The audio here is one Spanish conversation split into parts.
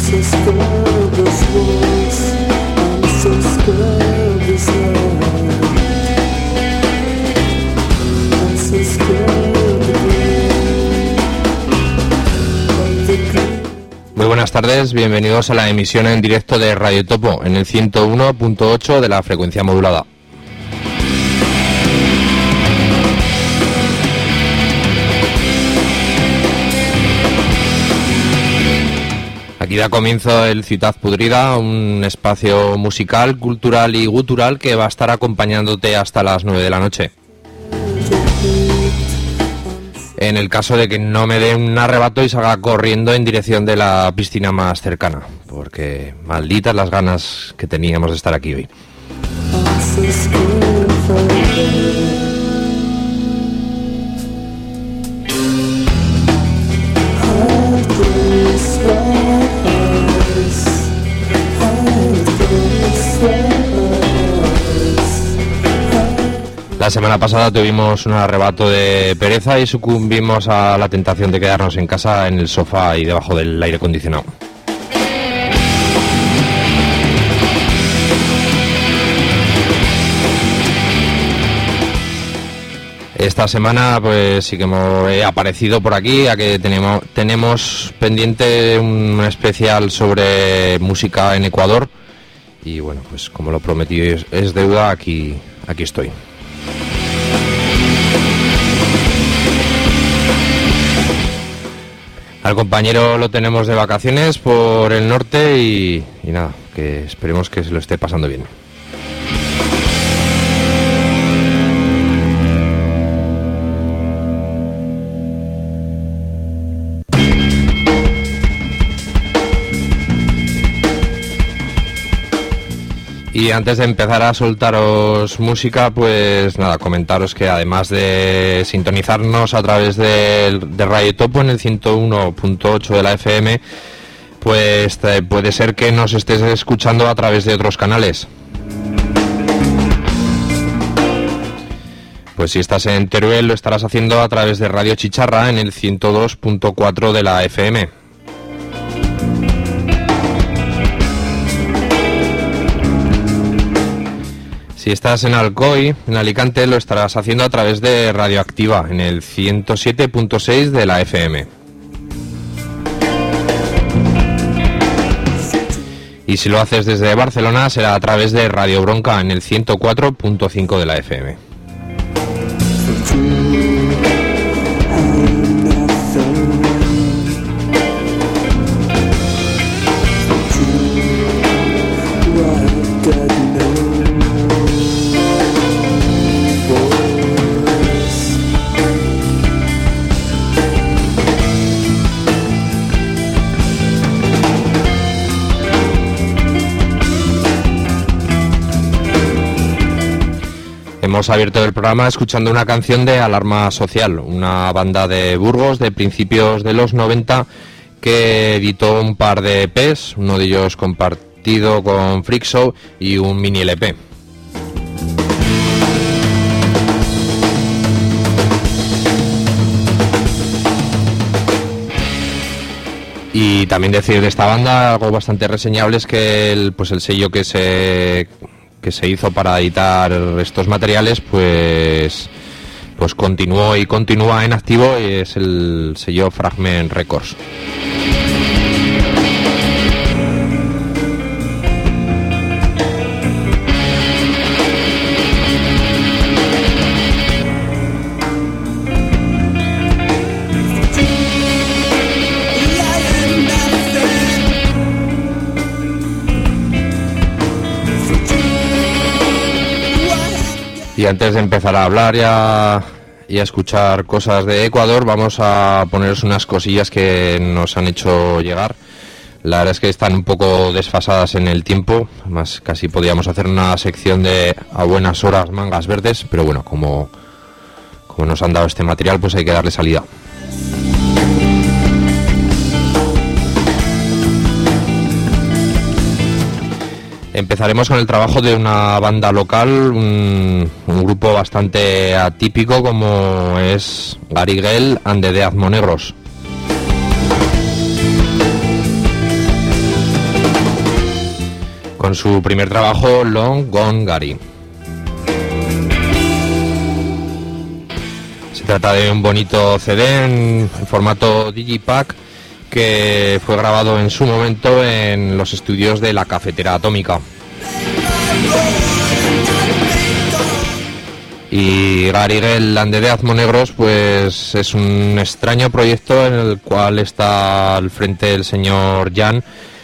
Muy buenas tardes, bienvenidos a la emisión en directo de Radio Topo en el 101.8 de la frecuencia modulada. Aquí da comienzo el Ciudad Pudrida, un espacio musical, cultural y gutural que va a estar acompañándote hasta las 9 de la noche. En el caso de que no me dé un arrebato y salga corriendo en dirección de la piscina más cercana, porque malditas las ganas que teníamos de estar aquí hoy. La semana pasada tuvimos un arrebato de pereza y sucumbimos a la tentación de quedarnos en casa en el sofá y debajo del aire acondicionado. Esta semana pues sí que he aparecido por aquí, ya que tenemos pendiente un especial sobre música en Ecuador y bueno, pues como lo prometí es deuda, aquí estoy. Al compañero lo tenemos de vacaciones por el norte y nada, que esperemos que se lo esté pasando bien. Y antes de empezar a soltaros música, pues nada, comentaros que además de sintonizarnos a través de Radio Topo en el 101.8 de la FM, pues puede ser que nos estés escuchando a través de otros canales. Pues si estás en Teruel lo estarás haciendo a través de Radio Chicharra en el 102.4 de la FM. Si estás en Alcoy, en Alicante, lo estarás haciendo a través de Radioactiva, en el 107.6 de la FM. Y si lo haces desde Barcelona, será a través de Radio Bronca, en el 104.5 de la FM. Hemos abierto el programa escuchando una canción de Alarma Social, una banda de Burgos de principios de los 90 que editó un par de EPs, uno de ellos compartido con Freak Show y un mini LP. Y también decir de esta banda algo bastante reseñable es que el sello que se hizo para editar estos materiales pues continuó y continúa en activo, y es el sello Fragment Records. Y antes de empezar a hablar y a escuchar cosas de Ecuador, vamos a poneros unas cosillas que nos han hecho llegar. La verdad es que están un poco desfasadas en el tiempo, además casi podíamos hacer una sección de a buenas horas mangas verdes, pero bueno, como nos han dado este material, pues hay que darle salida. Empezaremos con el trabajo de una banda local, un grupo bastante atípico como es Gariguel and the Dead Monegros. con su primer trabajo, Long Gone Gary. Se trata de un bonito CD en formato Digipack que fue grabado en su momento en los estudios de La Cafetera Atómica. Y Gary Gel and the Death Monegros pues es un extraño proyecto en el cual está al frente el señor Jan,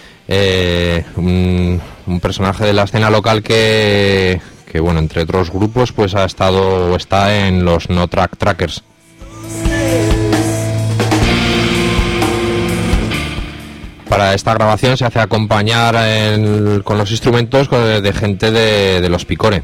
un personaje de la escena local que bueno, entre otros grupos pues ha estado o está en los No Track Trackers. Para esta grabación se hace acompañar con los instrumentos de gente de Los Picore.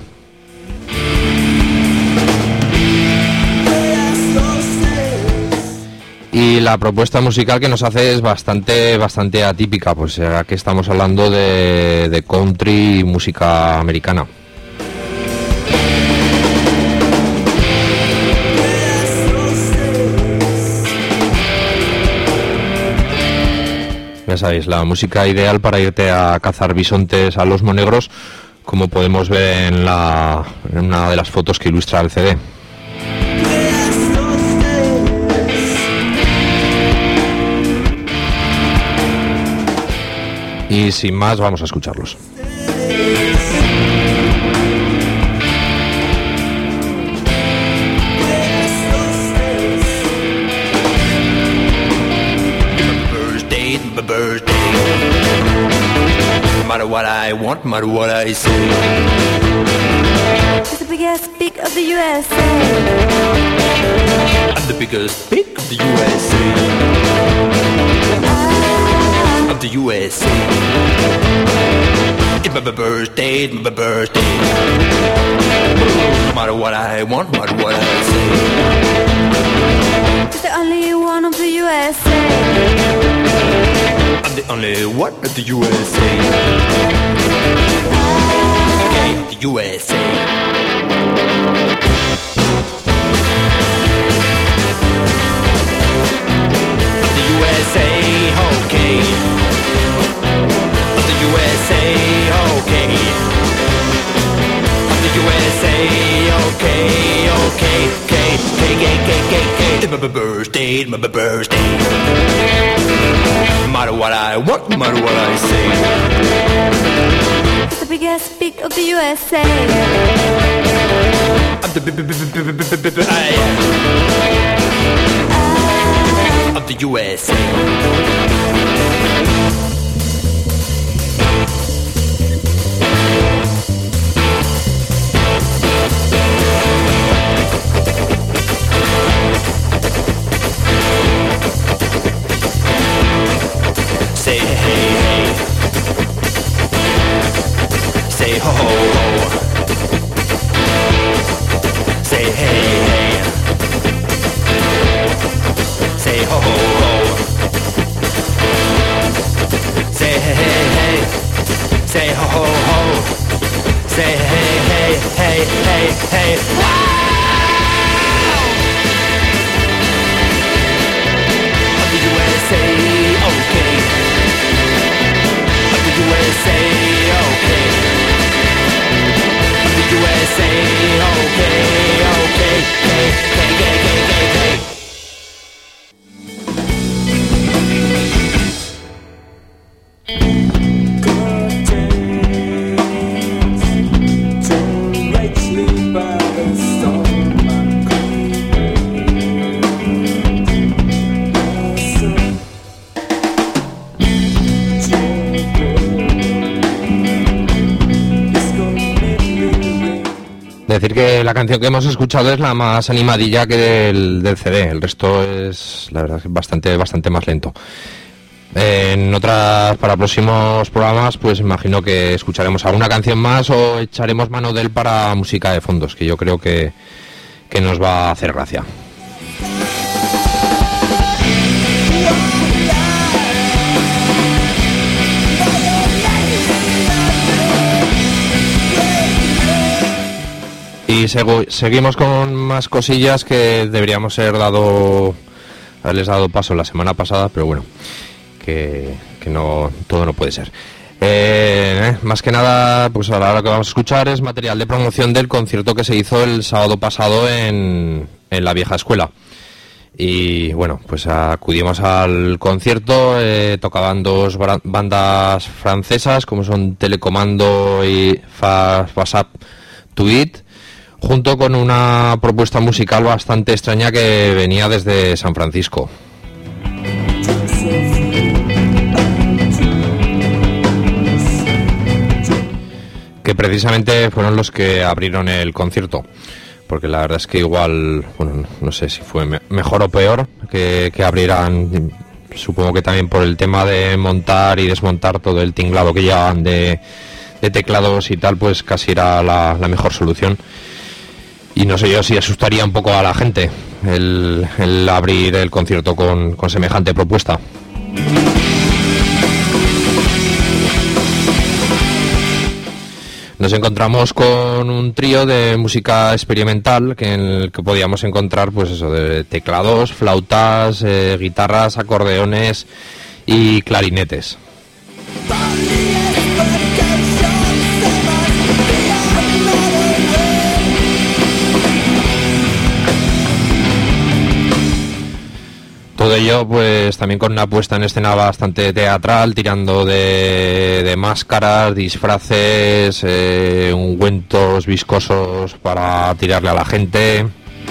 Y la propuesta musical que nos hace es bastante atípica, pues ya que estamos hablando de country y música americana. Ya sabéis, la música ideal para irte a cazar bisontes a Los Monegros, como podemos ver en una de las fotos que ilustra el CD. Y sin más, vamos a escucharlos. My birthday, no matter what I want, no matter what I say. It's the biggest pig of the USA. I'm the biggest pig of the USA. Of the USA. It's my birthday, it's my birthday. No matter what I want, no matter what I say. It's the only one of the USA. I'm the only one of the USA. Okay, the USA. The USA, okay. The USA, okay. The USA, okay, okay, okay, okay. It's my birthday, it's my birthday. No matter what I want, no matter what I say. It's the biggest pig of the USA. I'm the of the USA. Say hey hey, say ho ho ho, say hey hey, say ho ho ho, say hey hey, say ho ho ho, say hey hey hey hey hey. Wow! Of the USA, okay. USA, okay. The USA, okay, okay, okay, okay, okay, okay. Decir que la canción que hemos escuchado es la más animadilla que del CD, el resto es, la verdad, bastante más lento. En otras, para próximos programas, pues imagino que escucharemos alguna canción más o echaremos mano de él para música de fondos, que yo creo que nos va a hacer gracia. Y seguimos con más cosillas que deberíamos haberles dado paso la semana pasada, pero bueno, que no, todo no puede ser. Más que nada, pues ahora lo que vamos a escuchar es material de promoción del concierto que se hizo el sábado pasado en la vieja escuela. Y bueno, pues acudimos al concierto, tocaban dos bandas francesas como son Telecomando y WhatsApp Tweet, junto con una propuesta musical bastante extraña que venía desde San Francisco, que precisamente fueron los que abrieron el concierto, porque la verdad es que igual, bueno, no sé si fue mejor o peor que abrieran, supongo que también por el tema de montar y desmontar todo el tinglado que llevaban de teclados y tal, pues casi era la mejor solución. Y no sé yo si asustaría un poco a la gente el abrir el concierto con semejante propuesta. Nos encontramos con un trío de música experimental en el que podíamos encontrar, pues eso, de teclados, flautas, guitarras, acordeones y clarinetes. Todo ello pues también con una puesta en escena bastante teatral, tirando de máscaras, disfraces, ungüentos viscosos para tirarle a la gente.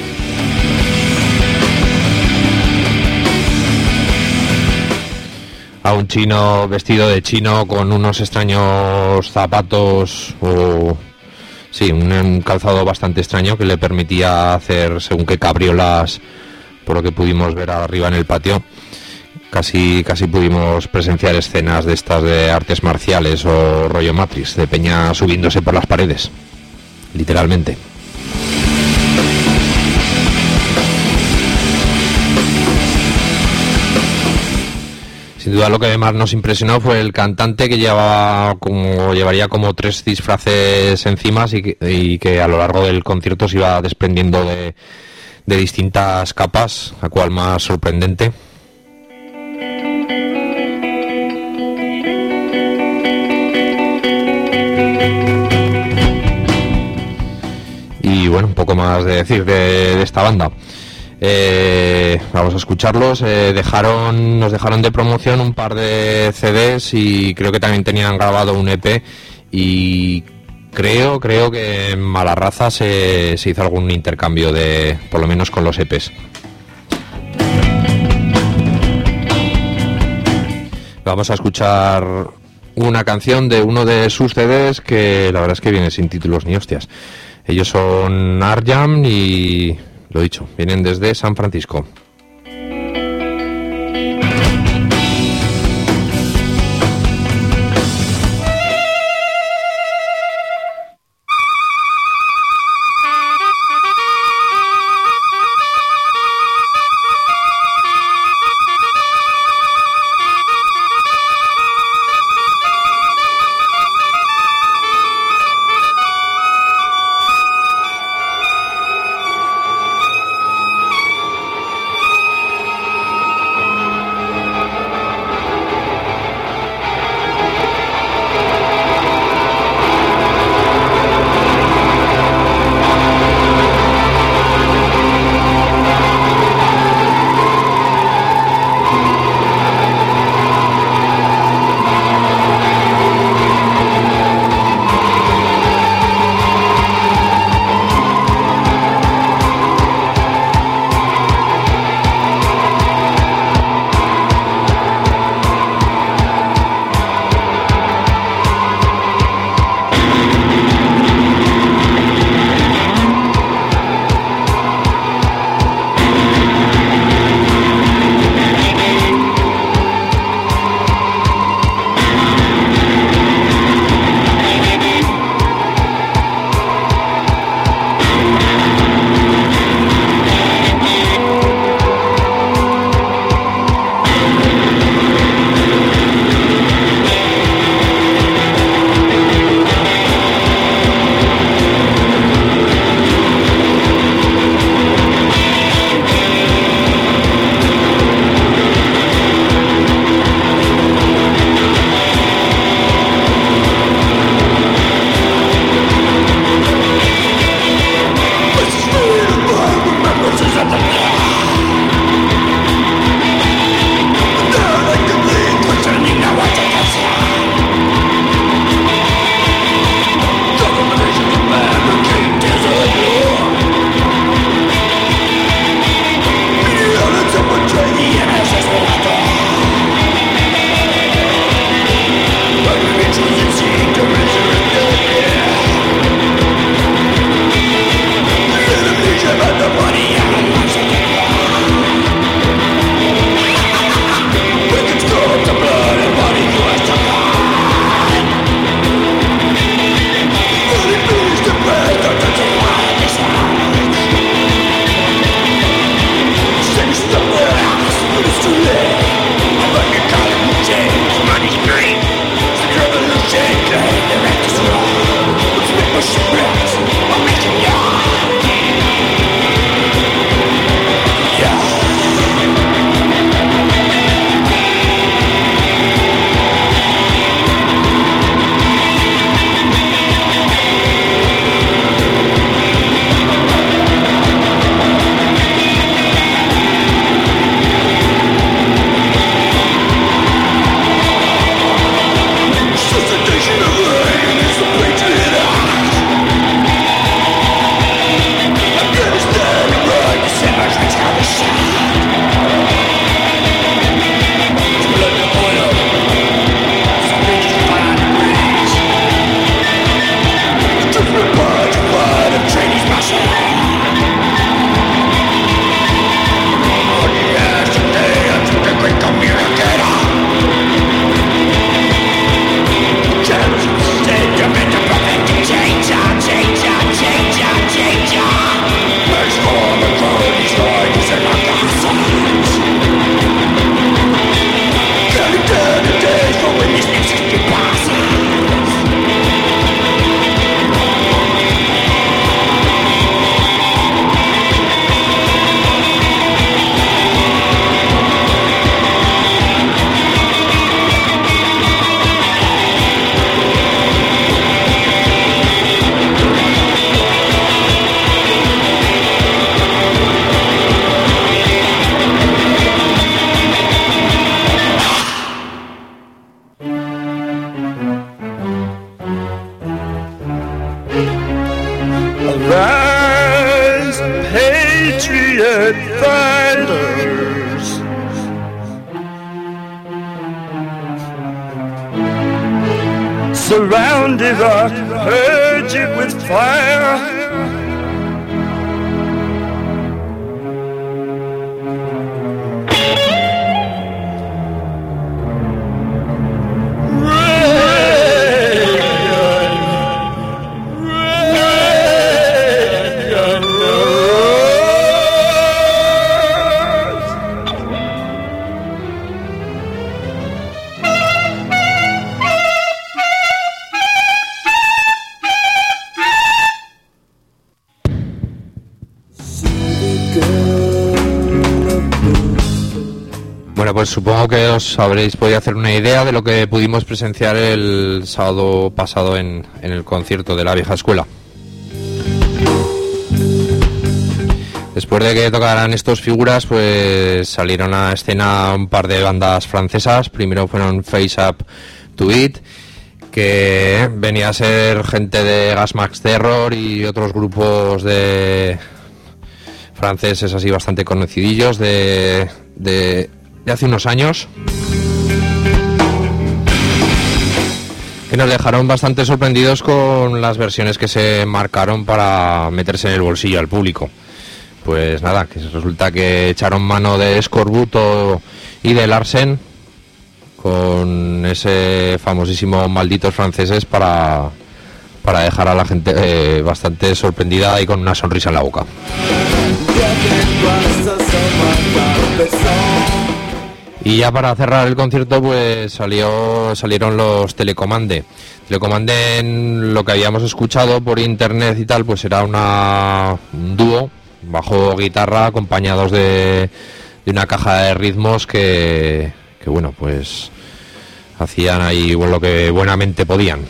A un chino vestido de chino con unos extraños zapatos o... sí, un calzado bastante extraño que le permitía hacer según qué cabriolas. Por lo que pudimos ver arriba en el patio, casi pudimos presenciar escenas de estas de artes marciales o rollo Matrix, de peña subiéndose por las paredes, literalmente. Sin duda lo que más nos impresionó fue el cantante, que llevaría como 3 disfraces encima y que a lo largo del concierto se iba desprendiendo de distintas capas, la cual más sorprendente. Y bueno, un poco más de decir de esta banda. Vamos a escucharlos. Nos dejaron de promoción un par de CDs y creo que también tenían grabado un EP, y Creo que en Malarraza se hizo algún intercambio por lo menos con los EPs. Vamos a escuchar una canción de uno de sus CDs que la verdad es que viene sin títulos ni hostias. Ellos son Arjam y, lo dicho, vienen desde San Francisco. Arise, patriot fighters. Surrounded or purge it with fire. Bueno, pues supongo que os habréis podido hacer una idea de lo que pudimos presenciar el sábado pasado en el concierto de la vieja escuela. Después de que tocaran estos figuras, pues salieron a escena un par de bandas francesas. Primero fueron Face Up to It, que venía a ser gente de Gas Max Terror y otros grupos de franceses así bastante conocidillos de hace unos años, que nos dejaron bastante sorprendidos con las versiones que se marcaron para meterse en el bolsillo al público. Pues nada, que resulta que echaron mano de Escorbuto y de Larsen con ese famosísimo Malditos Franceses para dejar a la gente bastante sorprendida y con una sonrisa en la boca. Y ya para cerrar el concierto, pues salieron los Telecommande. Telecommande, en lo que habíamos escuchado por internet y tal, pues era un dúo, bajo guitarra, acompañados de una caja de ritmos que bueno, pues hacían ahí lo que buenamente podían.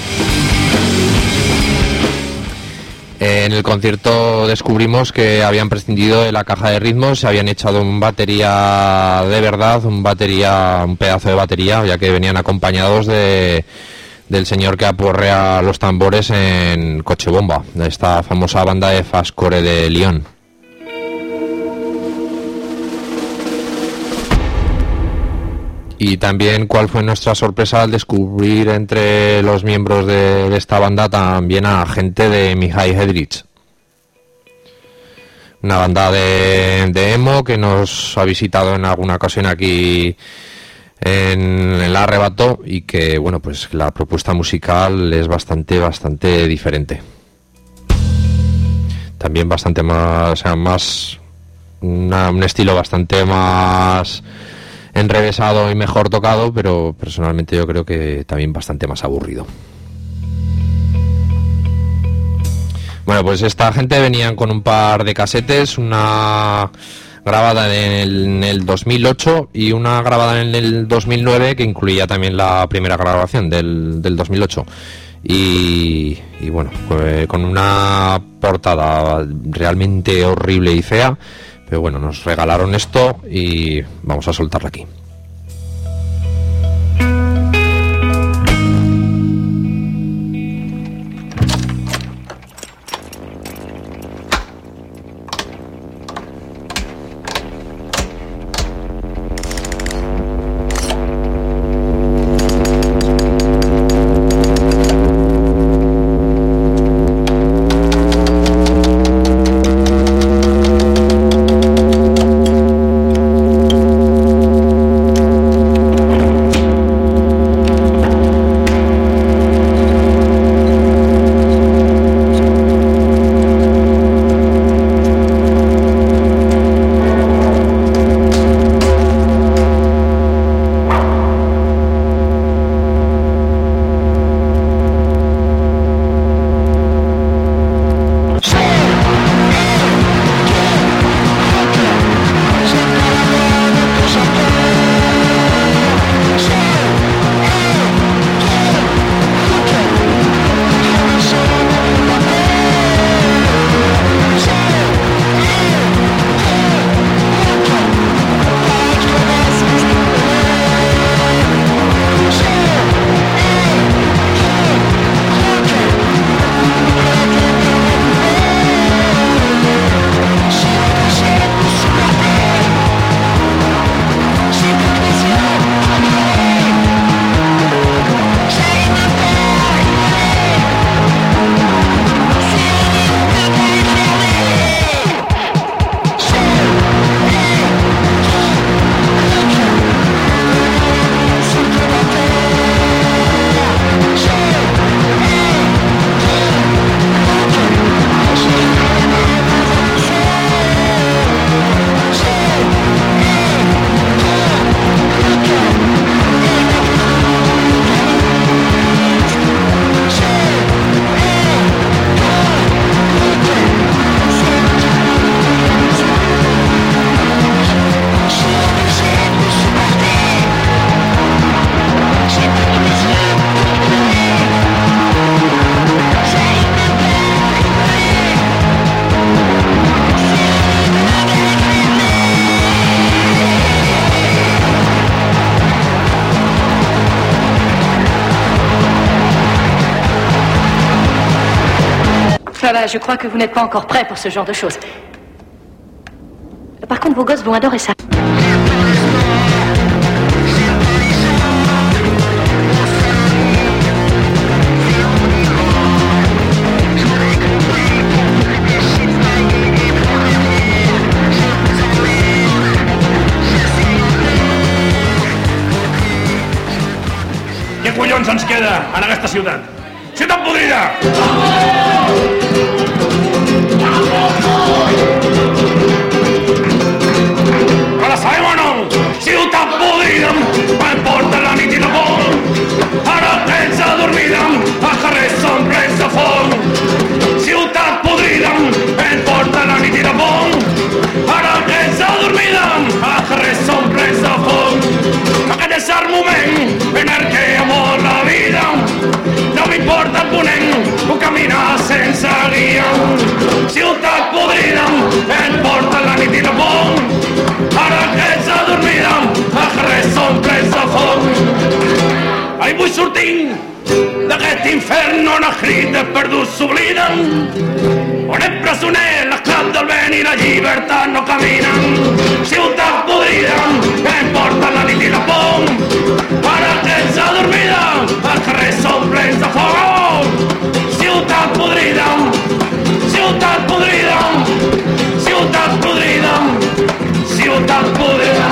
En el concierto descubrimos que habían prescindido de la caja de ritmos, se habían echado un batería de verdad, un pedazo de batería, ya que venían acompañados del señor que aporrea los tambores en Coche Bomba, de esta famosa banda de fastcore de Lyon. Y también cuál fue nuestra sorpresa al descubrir entre los miembros de esta banda también a gente de Mihai Hedrich, una banda de emo que nos ha visitado en alguna ocasión aquí en el Arrebato, y que bueno, pues la propuesta musical es bastante diferente, también bastante más, o sea, un estilo bastante más enrevesado y mejor tocado, pero personalmente yo creo que también bastante más aburrido. Bueno, pues esta gente venían con un par de casetes, una grabada en el 2008 y una grabada en el 2009 que incluía también la primera grabación del 2008. Y bueno, pues con una portada realmente horrible y fea, pero bueno, nos regalaron esto y vamos a soltarla aquí. Je crois que vous n'êtes pas encore prêt pour ce genre de choses. Par contre, vos gosses vont adorer ça. Què collons ens queda en aquesta ciutat? Ciutat podrida! Ara sabem o no? Ciutat podrida, m'emporta la nit i la por. Ara tens adormida, a carrers són plens de foc. Ciutat podrida, m'emporta la nit i la por. Ara tens adormida, a carrers són plens de foc. Aquest és el moment en el que amor la vida. No m'importa el ponent, puc caminar sense guia. Ciutat podrida, em porta la nit i la por. Ara que ets adormida, a carrers són plens de foc. Ai, vull sortir d'aquest infern on els crits perduts s'obliden, on el presoner, l'esclat del vent i la llibertat no caminen. Ciutat podrida, em porta la nit i la por. Ara que ets adormida, els carrers són plens de foc. Ciutat podrida, ciutat podrida, ciutat podrida, ciutat podrida.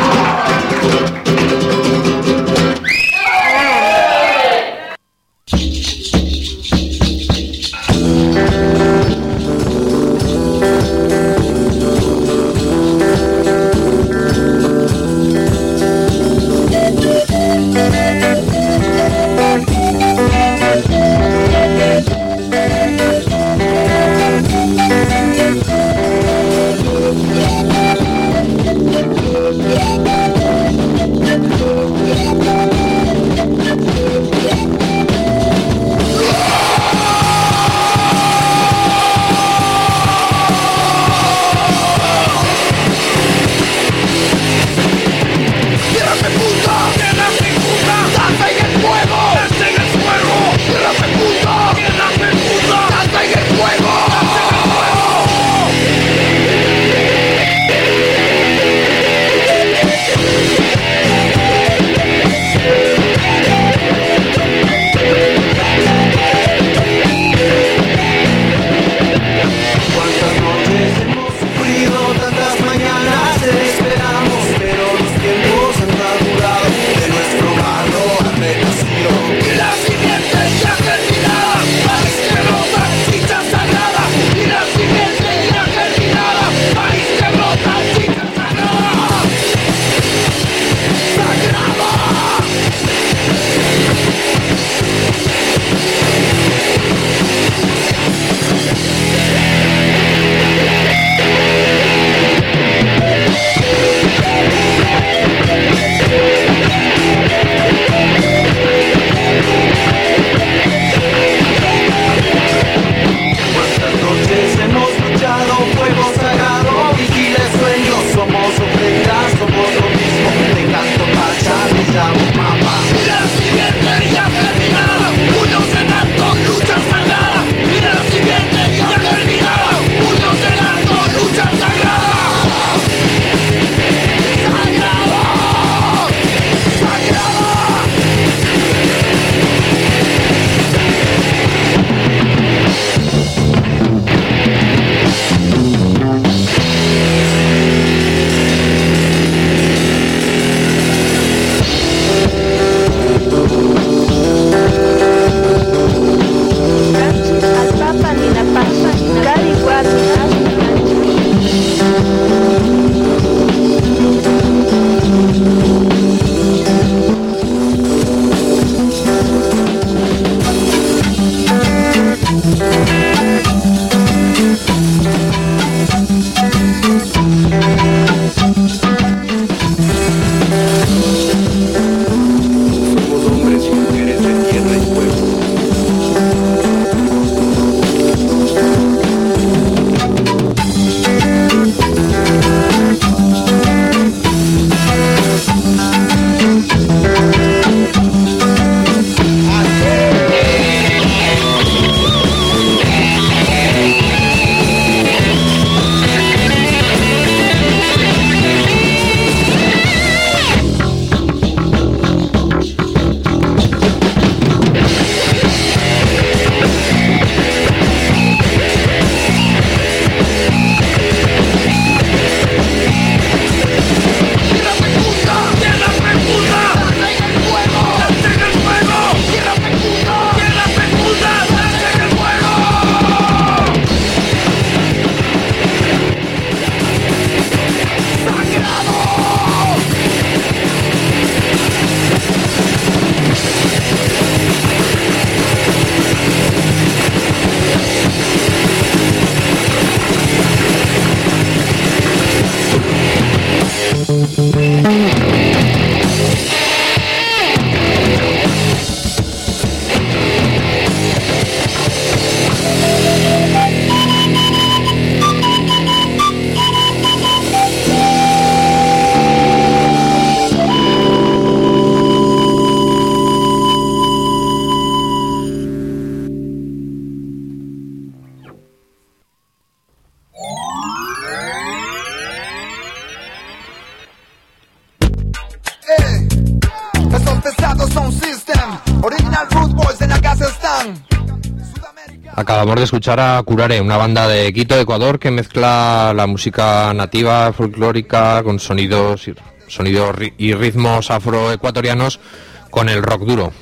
Acabamos de escuchar a Curare, una banda de Quito, Ecuador, que mezcla la música nativa folclórica con sonidos y ritmos afroecuatorianos con el rock duro.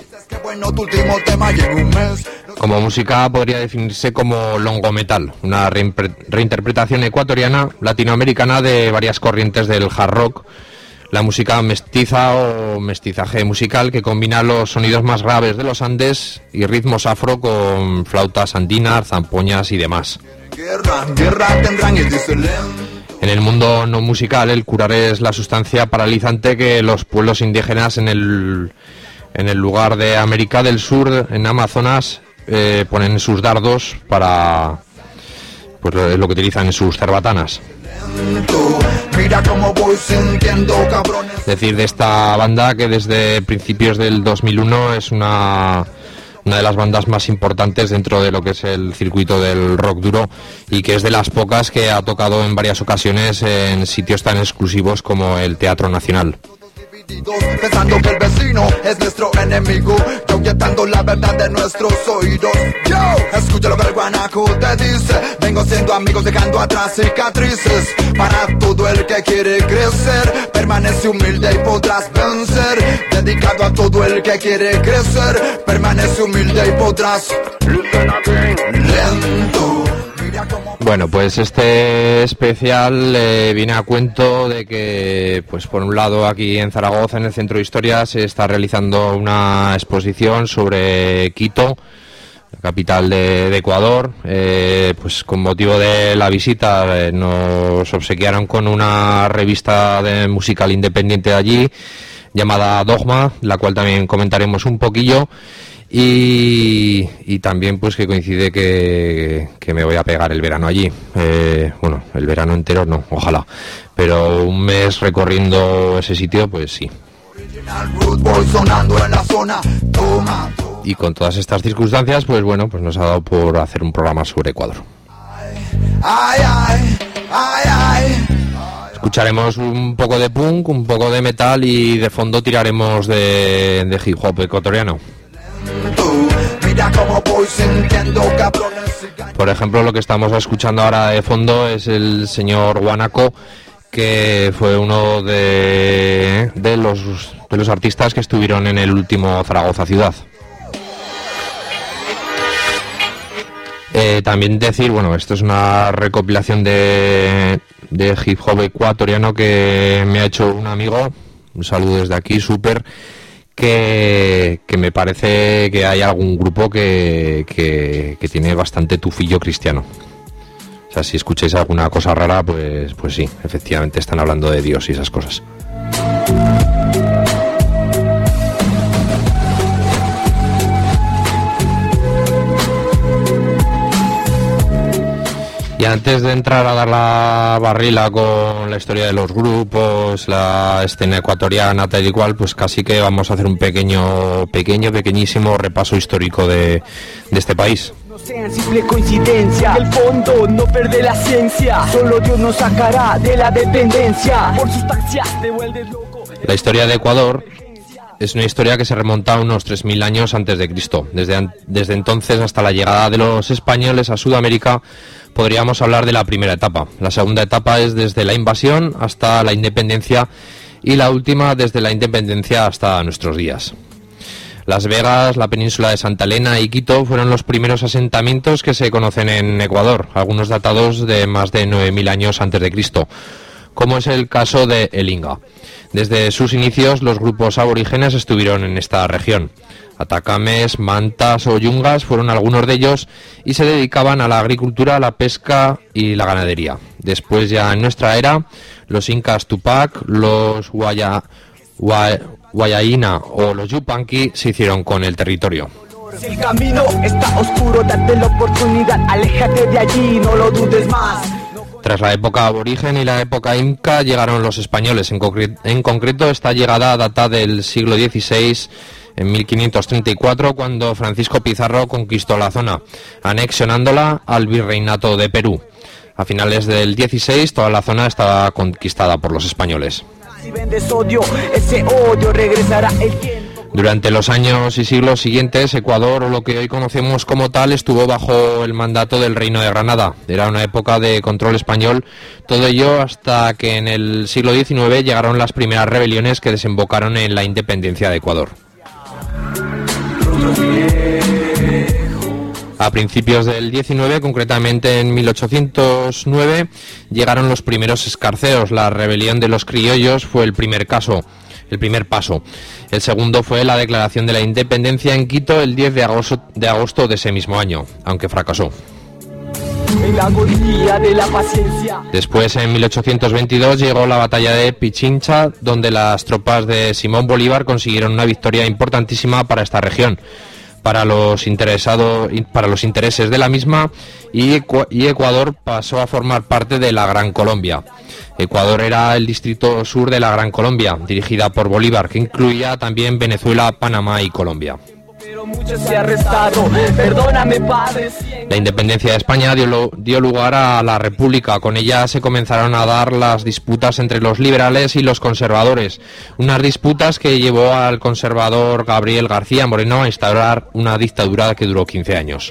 Como música podría definirse como longo metal, una reinterpretación ecuatoriana latinoamericana de varias corrientes del hard rock, la música mestiza o mestizaje musical que combina los sonidos más graves de los Andes y ritmos afro con flautas andinas, zampoñas y demás. En el mundo no musical, el curare es la sustancia paralizante que los pueblos indígenas en el lugar de América del Sur, en Amazonas, ponen en sus dardos para, pues lo que utilizan en sus cerbatanas. Es decir, de esta banda que desde principios del 2001 es una de las bandas más importantes dentro de lo que es el circuito del rock duro y que es de las pocas que ha tocado en varias ocasiones en sitios tan exclusivos como el Teatro Nacional. Pensando que el vecino es nuestro enemigo, ahuyentando la verdad de nuestros oídos. Yo, escucha lo que el guanaco te dice. Vengo siendo amigos dejando atrás cicatrices. Para todo el que quiere crecer, permanece humilde y podrás vencer. Dedicado a todo el que quiere crecer, permanece humilde y podrás. Lento. Bueno, pues este especial viene a cuento de que, pues por un lado aquí en Zaragoza, en el Centro de Historia, se está realizando una exposición sobre Quito, la capital de Ecuador. Pues con motivo de la visita nos obsequiaron con una revista de musical independiente de allí, llamada Dogma, la cual también comentaremos un poquillo. Y también pues que coincide que me voy a pegar el verano allí, bueno, el verano entero no, ojalá, pero un mes recorriendo ese sitio pues sí. Y con todas estas circunstancias pues bueno, pues nos ha dado por hacer un programa sobre Ecuador. Escucharemos un poco de punk, un poco de metal y de fondo tiraremos de hip hop ecuatoriano. Por ejemplo, lo que estamos escuchando ahora de fondo es el señor Guanaco, que fue uno de los artistas que estuvieron en el último Zaragoza Ciudad. También decir, bueno, esto es una recopilación de hip hop ecuatoriano que me ha hecho un amigo, un saludo desde aquí, súper, que me parece que hay algún grupo que tiene bastante tufillo cristiano. O sea, si escucháis alguna cosa rara, pues sí, efectivamente están hablando de Dios y esas cosas. Y antes de entrar a dar la barrila con la historia de los grupos, la escena ecuatoriana, tal y cual, pues casi que vamos a hacer un pequeñísimo repaso histórico de este país. No sean simple coincidencia, el fondo no pierde la ciencia, solo Dios nos sacará de la dependencia, por sustancias te vuelves loco. La historia de Ecuador es una historia que se remonta a unos 3.000 años antes de Cristo. Desde entonces hasta la llegada de los españoles a Sudamérica podríamos hablar de la primera etapa. La segunda etapa es desde la invasión hasta la independencia y la última desde la independencia hasta nuestros días. Las Vegas, la península de Santa Elena y Quito fueron los primeros asentamientos que se conocen en Ecuador, algunos datados de más de 9.000 años antes de Cristo, como es el caso de El Inga. Desde sus inicios, los grupos aborígenes estuvieron en esta región. Atacames, mantas o yungas fueron algunos de ellos y se dedicaban a la agricultura, la pesca y la ganadería. Después, ya en nuestra era, los incas Tupac, los Guayaína o los Yupanqui se hicieron con el territorio. Si el camino está oscuro, date la oportunidad, aléjate de allí, no lo dudes más. Tras la época aborigen y la época inca llegaron los españoles. En concreto, esta llegada data del siglo XVI, en 1534, cuando Francisco Pizarro conquistó la zona, anexionándola al virreinato de Perú. A finales del XVI, toda la zona estaba conquistada por los españoles. Si vendes odio, ese odio regresará el tiempo. Durante los años y siglos siguientes, Ecuador, o lo que hoy conocemos como tal, estuvo bajo el mandato del Reino de Granada. Era una época de control español, todo ello hasta que en el siglo XIX llegaron las primeras rebeliones que desembocaron en la independencia de Ecuador. A principios del 19, concretamente en 1809, llegaron los primeros escarceos. La rebelión de los criollos fue el primer paso. El segundo fue la declaración de la independencia en Quito el 10 de agosto de ese mismo año, aunque fracasó. Después, en 1822, llegó la batalla de Pichincha, donde las tropas de Simón Bolívar consiguieron una victoria importantísima para esta región, para los intereses de la misma, y Ecuador pasó a formar parte de la Gran Colombia. Ecuador era el distrito sur de la Gran Colombia, dirigida por Bolívar, que incluía también Venezuela, Panamá y Colombia. La independencia de España dio lugar a la República. Con ella se comenzaron a dar las disputas entre los liberales y los conservadores, unas disputas que llevó al conservador Gabriel García Moreno a instaurar una dictadura que duró 15 años.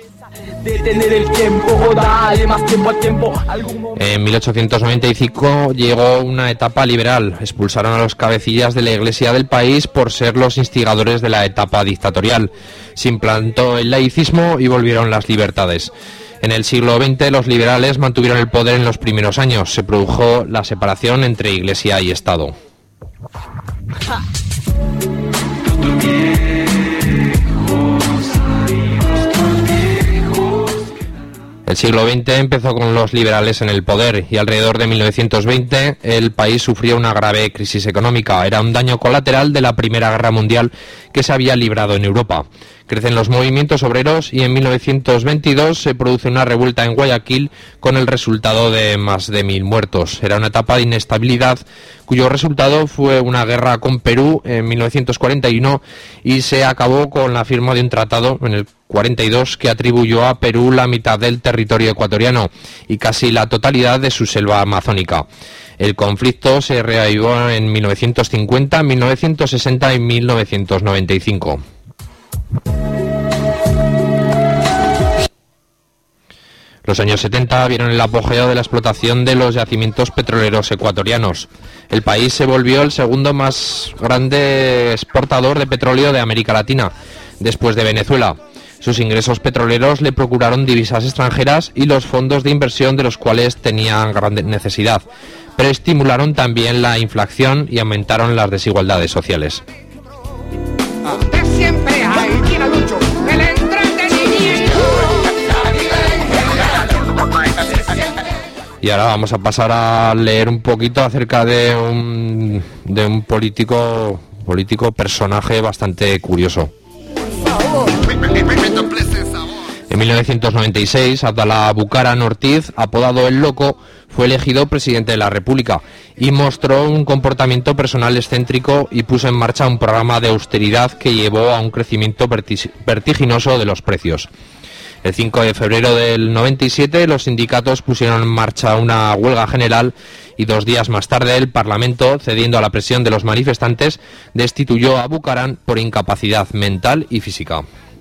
En 1895 llegó una etapa liberal. Expulsaron a los cabecillas de la Iglesia del país por ser los instigadores de la etapa dictatorial. Se implantó el laicismo y volvieron las libertades. En el siglo XX los liberales mantuvieron el poder en los primeros años. Se produjo la separación entre Iglesia y Estado. El siglo XX empezó con los liberales en el poder y alrededor de 1920 el país sufrió una grave crisis económica. Era un daño colateral de la Primera Guerra Mundial que se había librado en Europa. Crecen los movimientos obreros y en 1922 se produce una revuelta en Guayaquil con el resultado de más de 1000 muertos. Era una etapa de inestabilidad cuyo resultado fue una guerra con Perú en 1941 y se acabó con la firma de un tratado en el 42 que atribuyó a Perú la mitad del territorio ecuatoriano y casi la totalidad de su selva amazónica. El conflicto se reavivó en 1950, 1960 y 1995. Los años 70 vieron el apogeo de la explotación de los yacimientos petroleros ecuatorianos. El país se volvió el segundo más grande exportador de petróleo de América Latina, después de Venezuela. Sus ingresos petroleros le procuraron divisas extranjeras y los fondos de inversión de los cuales tenían gran necesidad, pero estimularon también la inflación y aumentaron las desigualdades sociales. Siempre hay quien lucho, el entretenimiento. Y ahora vamos a pasar a leer un poquito acerca de un político personaje bastante curioso. En 1996, Abdalá Bucaram Ortiz, apodado El Loco, fue elegido presidente de la República y mostró un comportamiento personal excéntrico y puso en marcha un programa de austeridad que llevó a un crecimiento vertiginoso de los precios. El 5 de febrero del 97 los sindicatos pusieron en marcha una huelga general y 2 días más tarde el Parlamento, cediendo a la presión de los manifestantes, destituyó a Bucaram por incapacidad mental y física.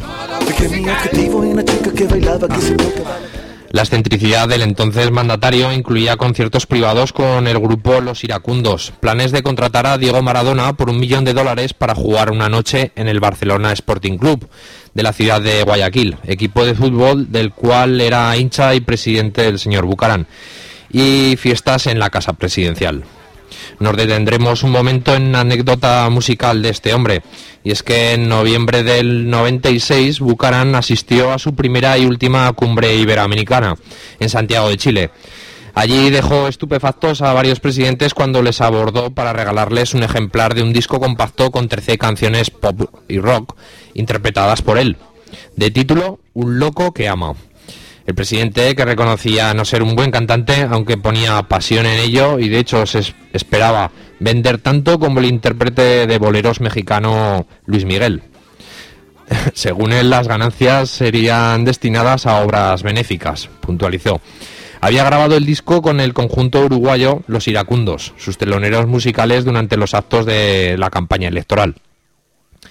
La excentricidad del entonces mandatario incluía conciertos privados con el grupo Los Iracundos, planes de contratar a Diego Maradona por $1 millón para jugar una noche en el Barcelona Sporting Club de la ciudad de Guayaquil, equipo de fútbol del cual era hincha y presidente el señor Bucaram, y fiestas en la casa presidencial. Nos detendremos un momento en una anécdota musical de este hombre, y es que en noviembre del 96 Bucaram asistió a su primera y última cumbre iberoamericana en Santiago de Chile. Allí dejó estupefactos a varios presidentes cuando les abordó para regalarles un ejemplar de un disco compacto con 13 canciones pop y rock interpretadas por él, de título Un loco que ama. El presidente, que reconocía no ser un buen cantante, aunque ponía pasión en ello, y de hecho se esperaba vender tanto como el intérprete de boleros mexicano Luis Miguel. Según él, las ganancias serían destinadas a obras benéficas, puntualizó. Había grabado el disco con el conjunto uruguayo Los Iracundos, sus teloneros musicales durante los actos de la campaña electoral.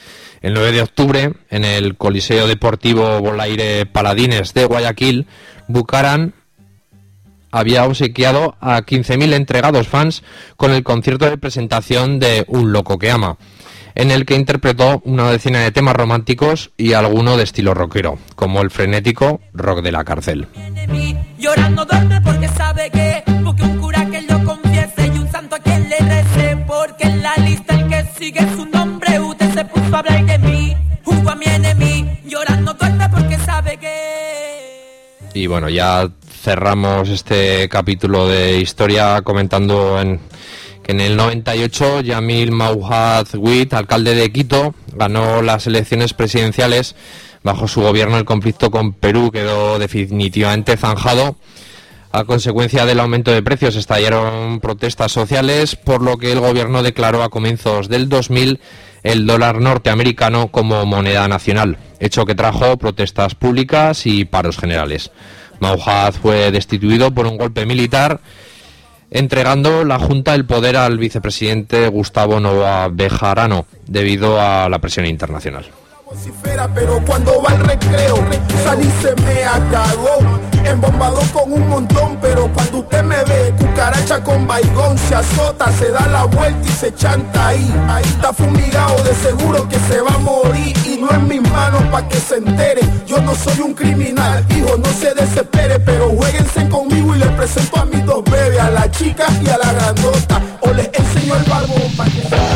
El 9 de octubre, en el Coliseo Deportivo Bolaire Paladines de Guayaquil, Bucaram había obsequiado a 15.000 entregados fans con el concierto de presentación de Un loco que ama, en el que interpretó una decena de temas románticos y alguno de estilo rockero, como el frenético Rock de la Cárcel. Llorando duerme porque sabe que, porque un cura que lo confiese y un santo a quien le rece, porque en la lista el que sigue su nombre, usted se puso a hablar de mí, juzgo a mi enemigo, llorando duerme porque sabe que... Y bueno, ya cerramos este capítulo de historia comentando que en el 98 Yamil Mauhad Wid, alcalde de Quito, ganó las elecciones presidenciales. Bajo su gobierno el conflicto con Perú quedó definitivamente zanjado. A consecuencia del aumento de precios estallaron protestas sociales, por lo que el gobierno declaró a comienzos del 2000 el dólar norteamericano como moneda nacional, hecho que trajo protestas públicas y paros generales. Mauhad fue destituido por un golpe militar, entregando la Junta el poder al vicepresidente Gustavo Noboa Bejarano debido a la presión internacional. Pero cuando va al recreo, salí se me acabó, embombado con un montón, pero cuando usted me ve, cucaracha con baigón, se azota, se da la vuelta y se chanta ahí está fumigado, de seguro que se va a morir, y no en mis manos pa' que se entere, yo no soy un criminal, hijo, no se desespere, pero jueguense conmigo y les presento a mis dos bebés, a la chica y a la grandota, o les enseño el barbón pa' que se...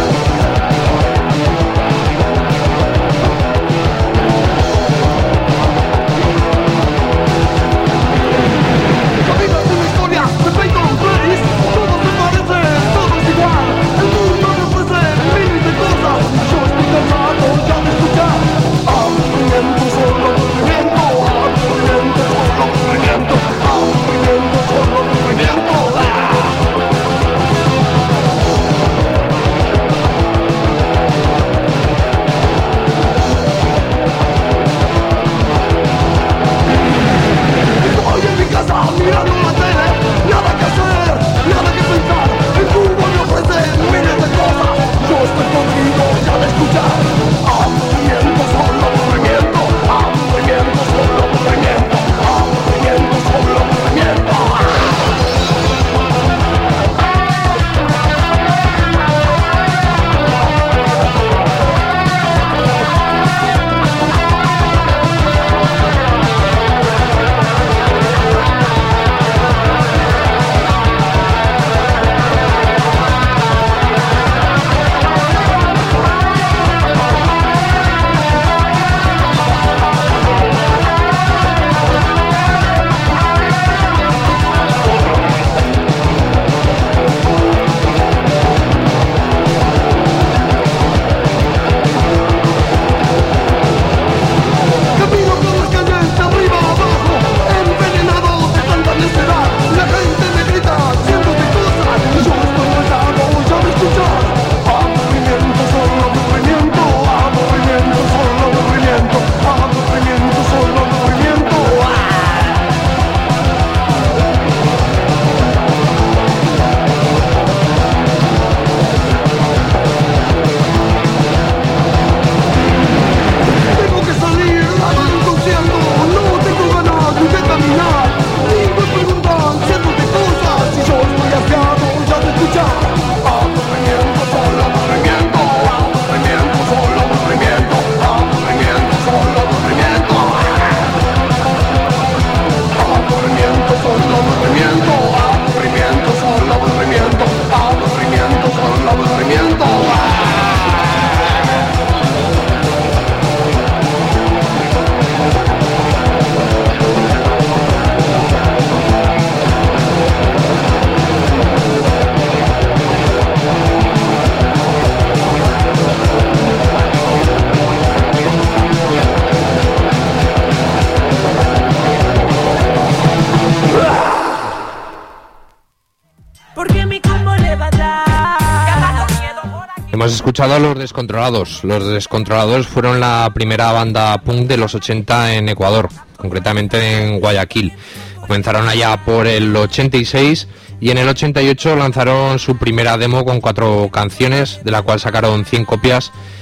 Hemos escuchado a Los Descontrolados. Los Descontrolados fueron la primera banda punk de los 80 en Ecuador, concretamente en Guayaquil. Comenzaron allá por el 86 y en el 88 lanzaron su primera demo con 4 canciones, de la cual sacaron 100 copias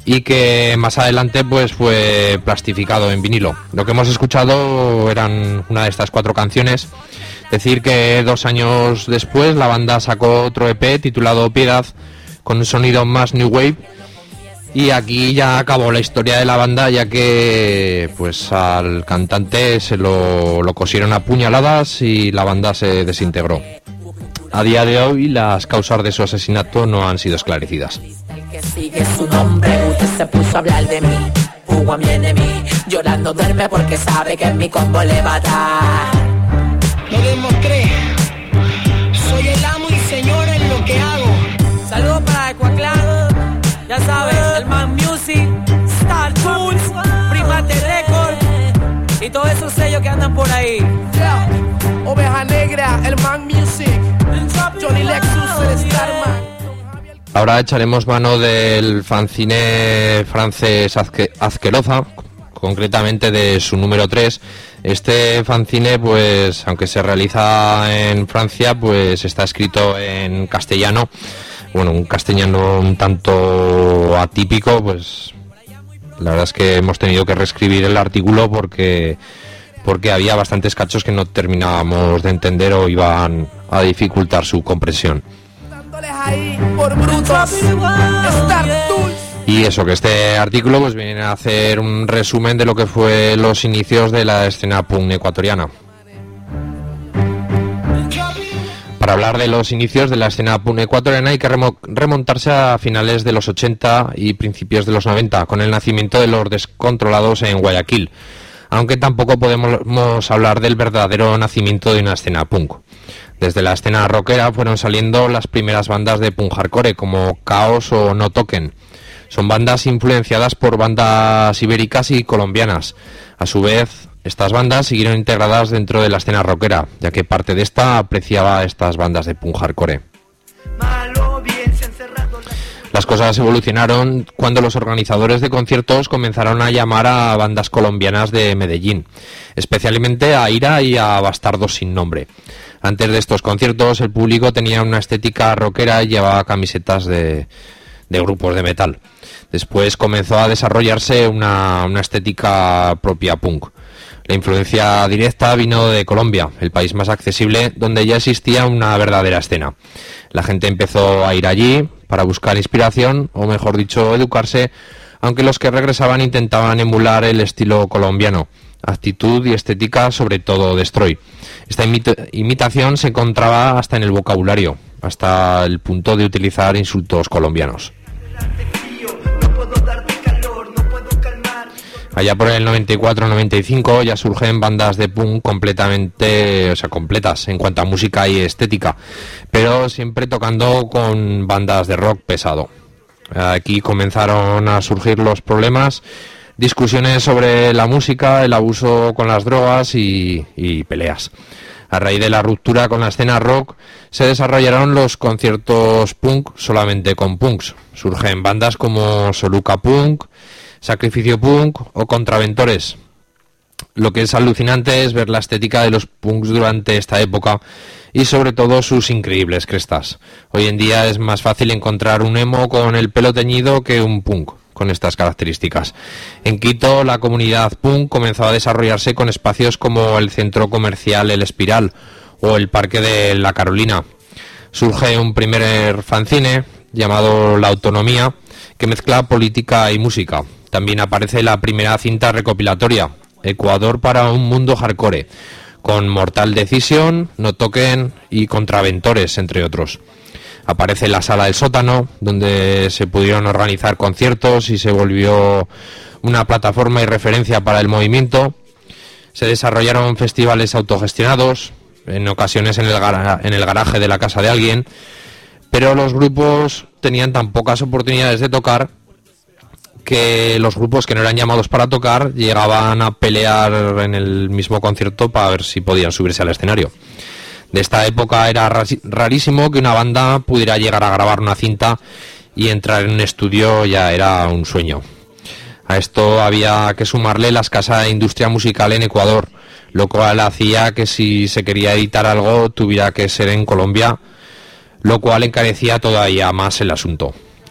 y que más adelante pues fue plastificado en vinilo. Lo que hemos escuchado eran una de estas 4 canciones. Decir que 2 años después la banda sacó otro EP titulado Piedad, con un sonido más new wave, y aquí ya acabó la historia de la banda, ya que pues al cantante se lo cosieron a puñaladas y la banda se desintegró. A día de hoy las causas de su asesinato no han sido esclarecidas. Que sigue su nombre, usted se puso a hablar de mí, jugó a mi enemigo, llorando duerme porque sabe que en mi combo le va a dar. Lo demostré, soy el amo y señor en lo que hago. Saludos para Ecuaclan, ya sabes, el Man Music, Star Tools, Primate Record y todos esos sellos que andan por ahí. Oveja Negra, el Man Music, Johnny Lexus, el Starman. Ahora echaremos mano del fanzine francés Azqueroza, concretamente de su número 3. Este fanzine, pues aunque se realiza en Francia, pues está escrito en castellano. Bueno, un castellano un tanto atípico, pues la verdad es que hemos tenido que reescribir el artículo porque había bastantes cachos que no terminábamos de entender o iban a dificultar su comprensión. Y eso, que este artículo pues viene a hacer un resumen de lo que fue los inicios de la escena punk ecuatoriana. Para hablar de los inicios de la escena punk ecuatoriana hay que remontarse a finales de los 80 y principios de los 90, con el nacimiento de los Descontrolados en Guayaquil, aunque tampoco podemos hablar del verdadero nacimiento de una escena punk. Desde la escena rockera fueron saliendo las primeras bandas de punk hardcore como Caos o No Toquen. Son bandas influenciadas por bandas ibéricas y colombianas. A su vez, estas bandas siguieron integradas dentro de la escena rockera, ya que parte de esta apreciaba estas bandas de punk hardcore. Las cosas evolucionaron cuando los organizadores de conciertos comenzaron a llamar a bandas colombianas de Medellín, especialmente a Ira y a Bastardos sin Nombre. Antes de estos conciertos el público tenía una estética rockera y llevaba camisetas de grupos de metal. Después comenzó a desarrollarse una estética propia punk. La influencia directa vino de Colombia, el país más accesible, donde ya existía una verdadera escena. La gente empezó a ir allí para buscar inspiración, o mejor dicho, educarse, aunque los que regresaban intentaban emular el estilo colombiano, actitud y estética, sobre todo Destroy. Esta imitación se encontraba hasta en el vocabulario, hasta el punto de utilizar insultos colombianos. Allá por el 94-95 ya surgen bandas de punk completas en cuanto a música y estética, pero siempre tocando con bandas de rock pesado. Aquí comenzaron a surgir los problemas, discusiones sobre la música, el abuso con las drogas y peleas. A raíz de la ruptura con la escena rock se desarrollaron los conciertos punk solamente con punks. Surgen bandas como Soluca Punk, Sacrificio Punk o Contraventores. Lo que es alucinante es ver la estética de los punks durante esta época y sobre todo sus increíbles crestas. Hoy en día es más fácil encontrar un emo con el pelo teñido que un punk con estas características. En Quito la comunidad punk comenzó a desarrollarse con espacios como el centro comercial El Espiral o el Parque de la Carolina. Surge un primer fanzine llamado La Autonomía que mezcla política y música. También aparece la primera cinta recopilatoria, Ecuador para un mundo hardcore, con Mortal Decision, No Toquen y Contraventores, entre otros. Aparece la Sala del Sótano, donde se pudieron organizar conciertos y se volvió una plataforma y referencia para el movimiento. Se desarrollaron festivales autogestionados, en ocasiones en el garaje de la casa de alguien, pero los grupos tenían tan pocas oportunidades de tocar que los grupos que no eran llamados para tocar llegaban a pelear en el mismo concierto para ver si podían subirse al escenario. De esta época era rarísimo que una banda pudiera llegar a grabar una cinta y entrar en un estudio ya era un sueño. A esto había que sumarle la escasa industria musical en Ecuador, lo cual hacía que si se quería editar algo tuviera que ser en Colombia, lo cual encarecía todavía más el asunto.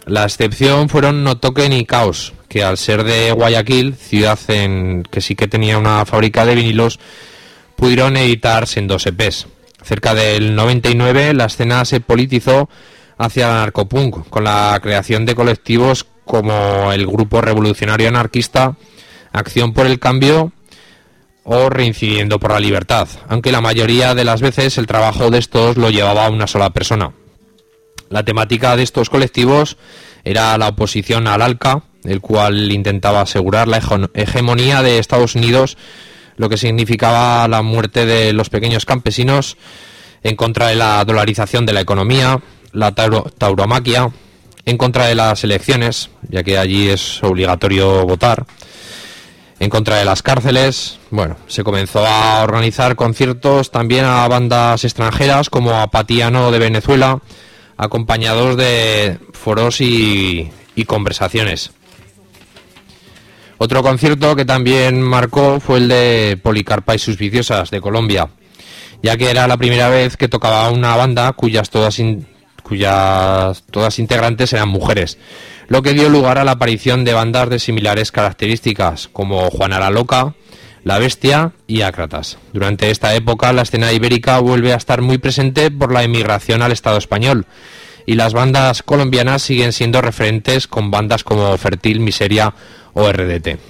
La excepción fueron No Toquen y Caos, que al ser de Guayaquil, ciudad en que sí que tenía una fábrica de vinilos, pudieron editarse en 2 EPs. Cerca del 99 la escena se politizó hacia la narcopunk, con la creación de colectivos como el Grupo Revolucionario Anarquista, Acción por el Cambio o Reincidiendo por la Libertad, aunque la mayoría de las veces el trabajo de estos lo llevaba una sola persona. La temática de estos colectivos era la oposición al ALCA, el cual intentaba asegurar la hegemonía de Estados Unidos, lo que significaba la muerte de los pequeños campesinos, en contra de la dolarización de la economía, la tauromaquia, en contra de las elecciones, ya que allí es obligatorio votar, en contra de las cárceles. Bueno, se comenzó a organizar conciertos también a bandas extranjeras como Apatiano de Venezuela, acompañados de foros y conversaciones. Otro concierto que también marcó fue el de Policarpa y sus Viciosas de Colombia, ya que era la primera vez que tocaba una banda cuyas todas integrantes eran mujeres, lo que dio lugar a la aparición de bandas de similares características como Juana la Loca, La Bestia y Ácratas. Durante esta época la escena ibérica vuelve a estar muy presente por la emigración al Estado español, y las bandas colombianas siguen siendo referentes con bandas como Fertil, Miseria o RDT.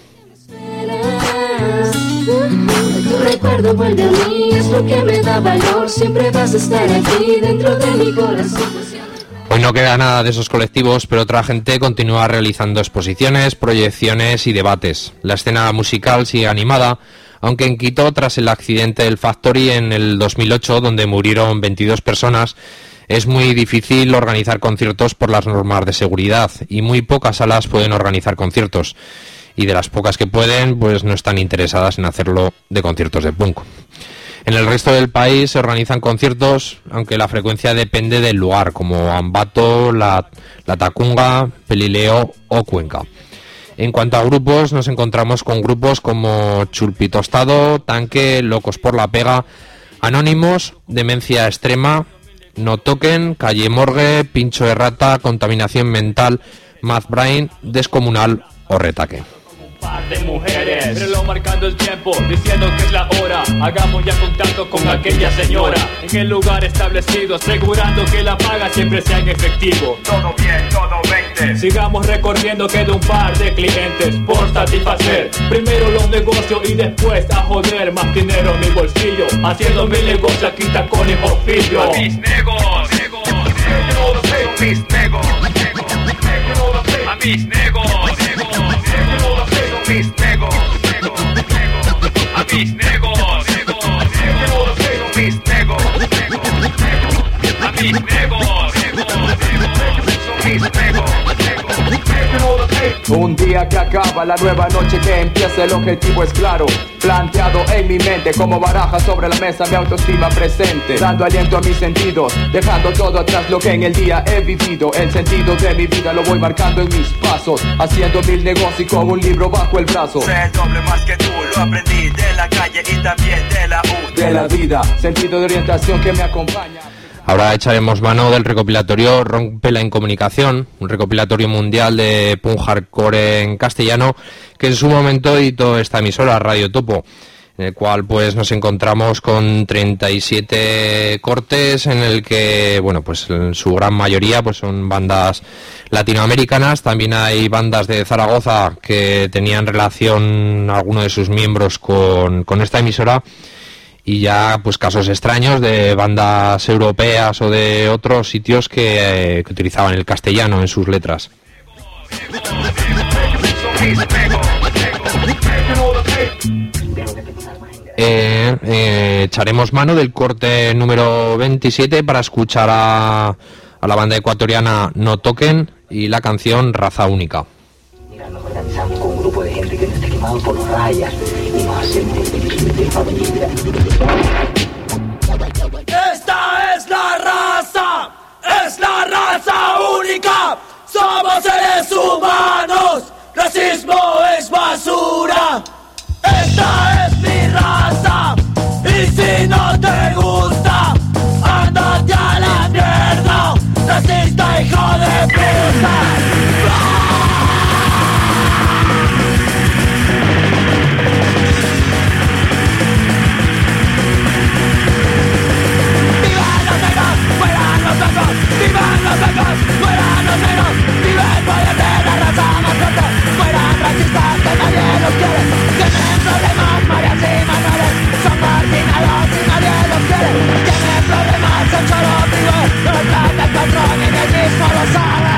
Tu recuerdo vuelve a mí, es lo que me da valor, siempre vas a estar aquí dentro de mi corazón. Hoy no queda nada de esos colectivos, pero otra gente continúa realizando exposiciones, proyecciones y debates. La escena musical sigue animada, aunque en Quito, tras el accidente del Factory en el 2008, donde murieron 22 personas, es muy difícil organizar conciertos por las normas de seguridad, y muy pocas salas pueden organizar conciertos. Y de las pocas que pueden, pues no están interesadas en hacerlo de conciertos de punk. En el resto del país se organizan conciertos, aunque la frecuencia depende del lugar, como Ambato, la Tacunga, Pelileo o Cuenca. En cuanto a grupos, nos encontramos con grupos como Chulpi Tostado, Tanque, Locos por la Pega, Anónimos, Demencia Extrema, No Toquen, Calle Morgue, Pincho de Rata, Contaminación Mental, Mad Brain, Descomunal o Retaque. Par de mujeres, reloj marcando el tiempo, diciendo que es la hora. Hagamos ya contacto con aquella señora en el lugar establecido, asegurando que la paga siempre sea en efectivo. Todo bien, todo 20. Sigamos recorriendo, queda un par de clientes por satisfacer. Primero los negocios y después a joder más dinero en mi bolsillo, haciendo mi negocio aquí con el oficio. A mis negos, mis negos, a mis negos. Mis negos, a mis negos, mis negos, a mis negos, mis negos. Un día que acaba, la nueva noche que empieza, el objetivo es claro, planteado en mi mente como baraja sobre la mesa, mi autoestima presente, dando aliento a mis sentidos, dejando todo atrás lo que en el día he vivido. El sentido de mi vida lo voy marcando en mis pasos, haciendo mil negocios y con un libro bajo el brazo. Sé doble más que tú, lo aprendí de la calle y también de la U. De la vida, sentido de orientación que me acompaña. Ahora echaremos mano del recopilatorio Rompe la Incomunicación, un recopilatorio mundial de punk hardcore en castellano que en su momento editó esta emisora, Radio Topo, en el cual pues nos encontramos con 37 cortes en el que, bueno, pues en su gran mayoría pues son bandas latinoamericanas. También hay bandas de Zaragoza que tenían relación, alguno de sus miembros, con esta emisora. Y ya pues casos extraños de bandas europeas o de otros sitios que utilizaban el castellano en sus letras. Echaremos mano del corte número 27 para escuchar a la banda ecuatoriana No Toquen y la canción Raza Única. Mira, nos organizamos con un grupo de gente que no esté quemado por los rayas y nos hacemos el familia. Esta es la raza única. Somos seres humanos, racismo es basura. Esta es mi raza y si no te gusta, ándate a la mierda. Racista hijo de puta. ¡Vivan los negros! ¡Fueran los blancos! ¡Vivan los blancos! ¡Fueran los negros! ¡Viva el poder de la raza más fuerte! ¡Fueran racistas que nadie los quiere! ¡Tienen problemas Marias y Manueles! ¡Son marginados y nadie los quiere! ¡Tienen problemas en solo vivo! ¡No es plata el patrón y ni él mismo lo sabe!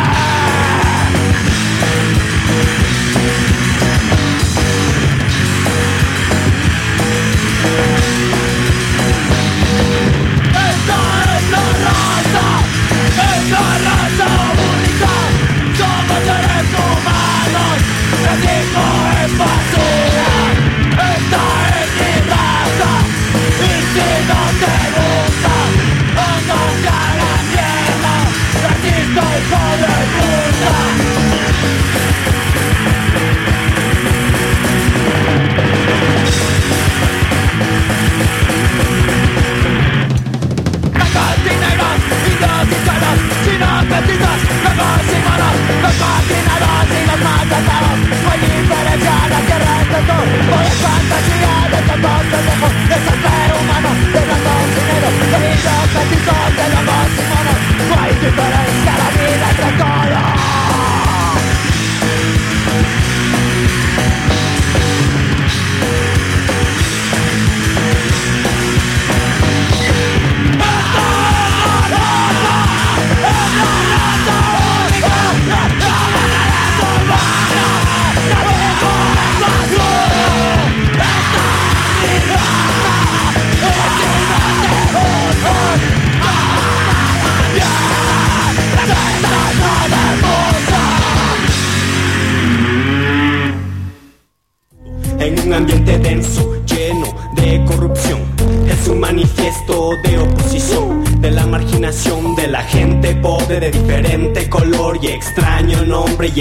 En un ambiente denso, lleno de corrupción, es un manifiesto de oposición, de la marginación de la gente pobre de diferente color y extraño nombre,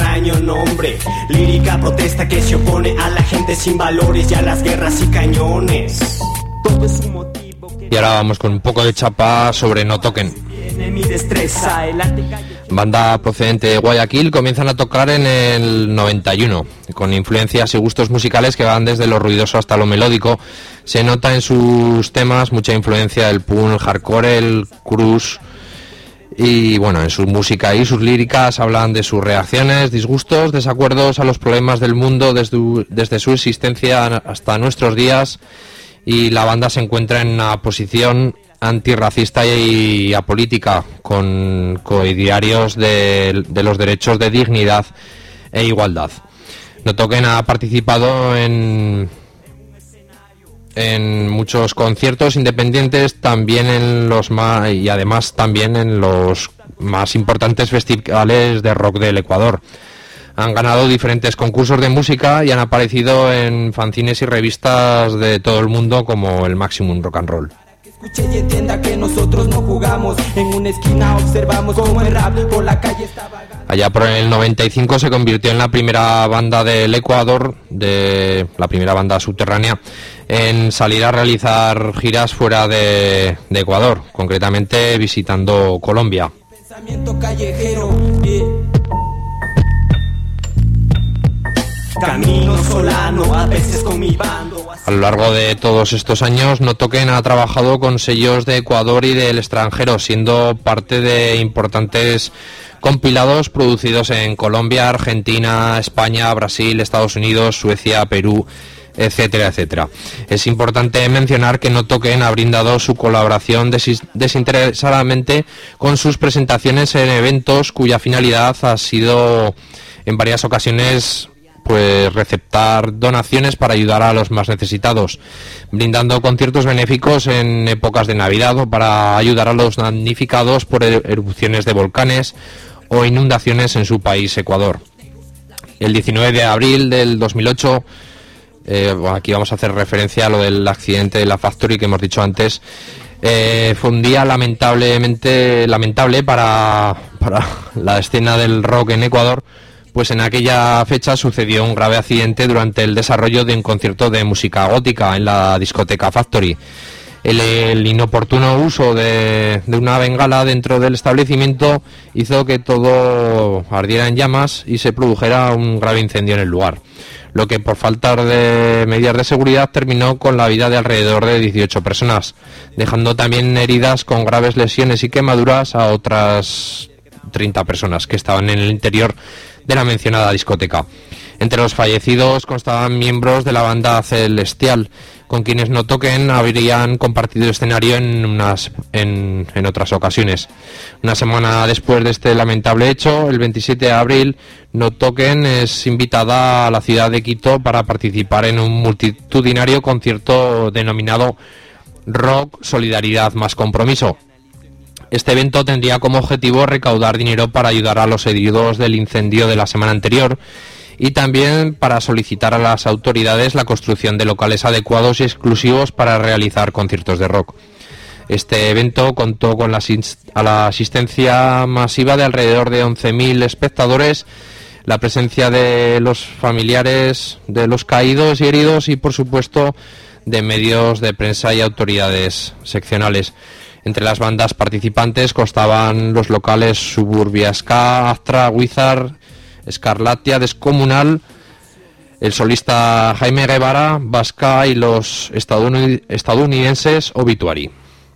lírica protesta que se opone a la gente sin valores y a las guerras y cañones. Todo es un motivo que... Y ahora vamos con un poco de chapa sobre No Toquen. Mi destreza, el arte... Banda procedente de Guayaquil, comienzan a tocar en el 91, con influencias y gustos musicales que van desde lo ruidoso hasta lo melódico. Se nota en sus temas mucha influencia del punk, el hardcore, el crust, y bueno, en su música y sus líricas hablan de sus reacciones, disgustos, desacuerdos a los problemas del mundo desde su existencia hasta nuestros días, y la banda se encuentra en una posición antirracista y apolítica, con coidearios de los derechos de dignidad e igualdad. No Toquen ha participado en muchos conciertos independientes, también y además también en los más importantes festivales de rock del Ecuador. Han ganado diferentes concursos de música y han aparecido en fanzines y revistas de todo el mundo como el Maximum Rock and Roll. Escuche y entienda que nosotros no jugamos. En una esquina observamos como el rap por la calle está vagando. Allá por el 95 se convirtió en la primera banda del Ecuador, la primera banda subterránea, en salir a realizar giras fuera de Ecuador, concretamente visitando Colombia. Pensamiento callejero, Camino solano, a veces con mi bando. A lo largo de todos estos años, No Toquen ha trabajado con sellos de Ecuador y del extranjero, siendo parte de importantes compilados producidos en Colombia, Argentina, España, Brasil, Estados Unidos, Suecia, Perú, etcétera, etcétera. Es importante mencionar que No Toquen ha brindado su colaboración desinteresadamente con sus presentaciones en eventos cuya finalidad ha sido en varias ocasiones pues receptar donaciones para ayudar a los más necesitados, brindando conciertos benéficos en épocas de Navidad o para ayudar a los damnificados por erupciones de volcanes o inundaciones en su país, Ecuador. El 19 de abril del 2008, aquí vamos a hacer referencia a lo del accidente de la Factory que hemos dicho antes, fue un día lamentable para la escena del rock en Ecuador, pues en aquella fecha sucedió un grave accidente durante el desarrollo de un concierto de música gótica en la discoteca Factory. El inoportuno uso de una bengala dentro del establecimiento hizo que todo ardiera en llamas y se produjera un grave incendio en el lugar, lo que por falta de medidas de seguridad terminó con la vida de alrededor de 18 personas, dejando también heridas con graves lesiones y quemaduras a otras 30 personas que estaban en el interior de la mencionada discoteca. Entre los fallecidos constaban miembros de la banda Celestial, con quienes No Toquen habrían compartido escenario en otras ocasiones. Una semana después de este lamentable hecho, el 27 de abril, No Toquen es invitada a la ciudad de Quito para participar en un multitudinario concierto denominado Rock, Solidaridad más Compromiso. Este evento tendría como objetivo recaudar dinero para ayudar a los heridos del incendio de la semana anterior y también para solicitar a las autoridades la construcción de locales adecuados y exclusivos para realizar conciertos de rock. Este evento contó con la asistencia masiva de alrededor de 11.000 espectadores, la presencia de los familiares de los caídos y heridos y, por supuesto, de medios de prensa y autoridades seccionales. Entre las bandas participantes constaban los locales Suburbia Ska, Astra, Wizard, Escarlatia, Descomunal, el solista Jaime Guevara, Vasca y los estadounidenses Obituary.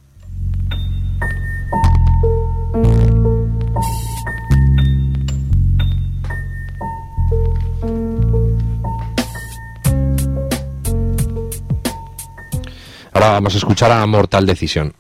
Ahora vamos a escuchar a Mortal Decision.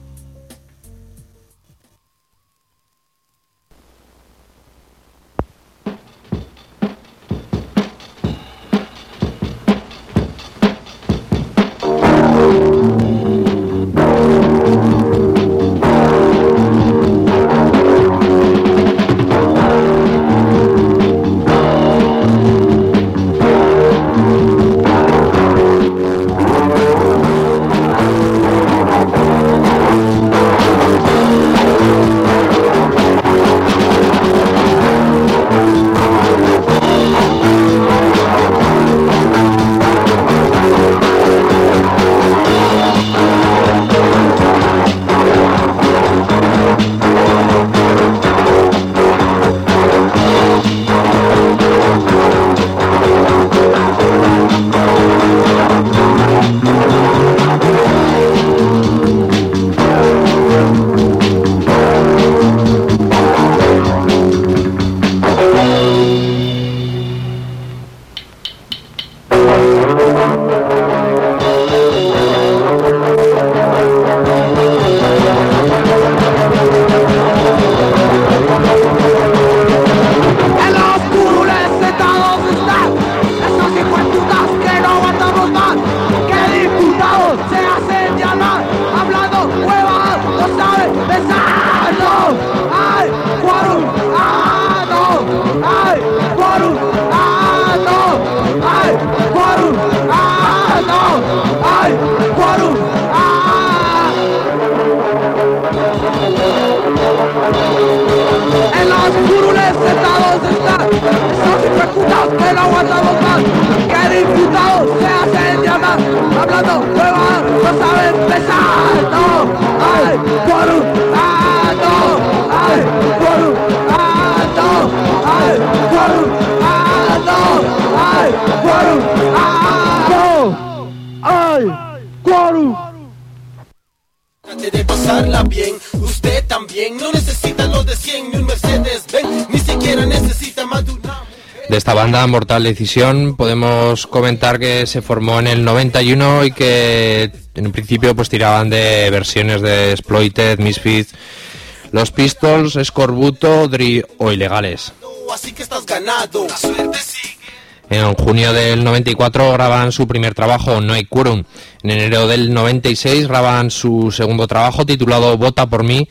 De pasarla bien, usted también no necesita los de 100 ni un Mercedes-Benz, ni siquiera necesita más de una. De esta banda, Mortal Decision, podemos comentar que se formó en el 91 y que en un principio pues tiraban de versiones de Exploited, Misfits, Los Pistols, Scorbuto, Dre o Ilegales. Así que estás ganado. La suerte sigue. En junio del 94 graban su primer trabajo, No hay Quórum. En enero del 96 graban su segundo trabajo titulado Vota por mí.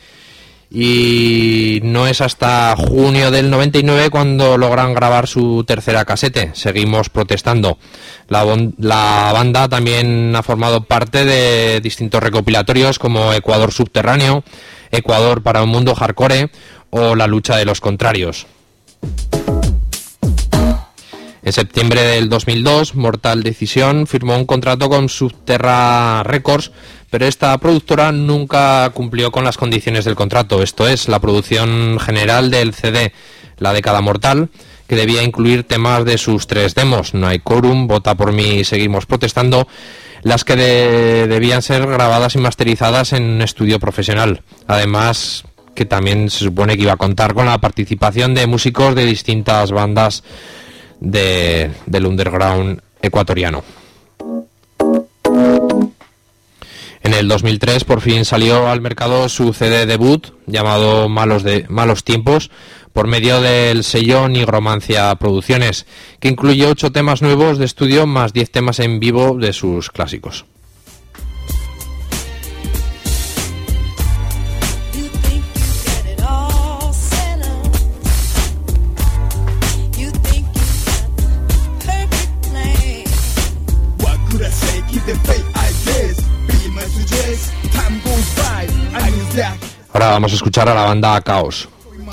Y no es hasta junio del 99 cuando logran grabar su tercera casete, Seguimos protestando. La banda también ha formado parte de distintos recopilatorios como Ecuador Subterráneo, Ecuador para un mundo hardcore o La lucha de los contrarios. En septiembre del 2002, Mortal Decision firmó un contrato con Subterra Records, pero esta productora nunca cumplió con las condiciones del contrato, esto es, la producción general del CD La Década Mortal, que debía incluir temas de sus 3 demos, No hay quórum, Vota por mí y Seguimos protestando, las que debían ser grabadas y masterizadas en un estudio profesional. Además, que también se supone que iba a contar con la participación de músicos de distintas bandas del underground ecuatoriano. En el 2003 por fin salió al mercado su CD debut llamado Malos Tiempos, por medio del sello Nigromancia Producciones, que incluye 8 temas nuevos de estudio más 10 temas en vivo de sus clásicos. Ahora vamos a escuchar a la banda Caos.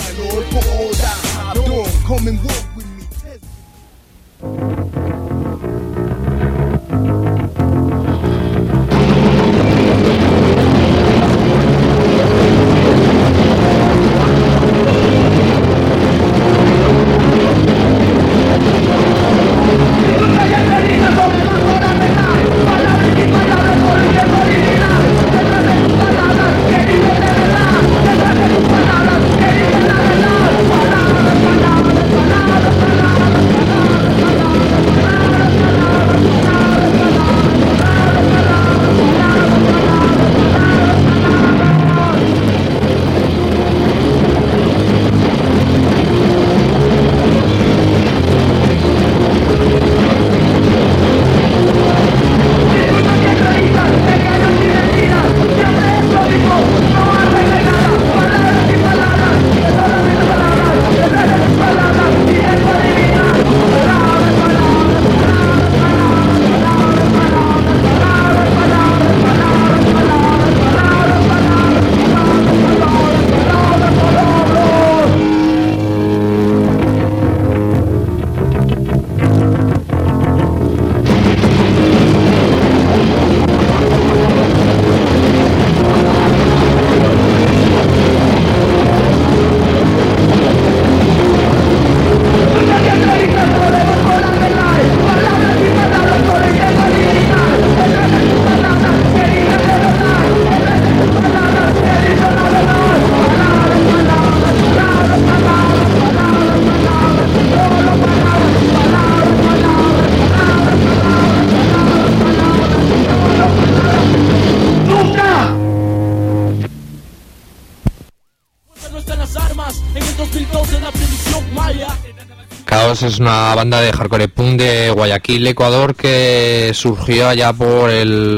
Caos es una banda de hardcore punk de Guayaquil, Ecuador, que surgió allá por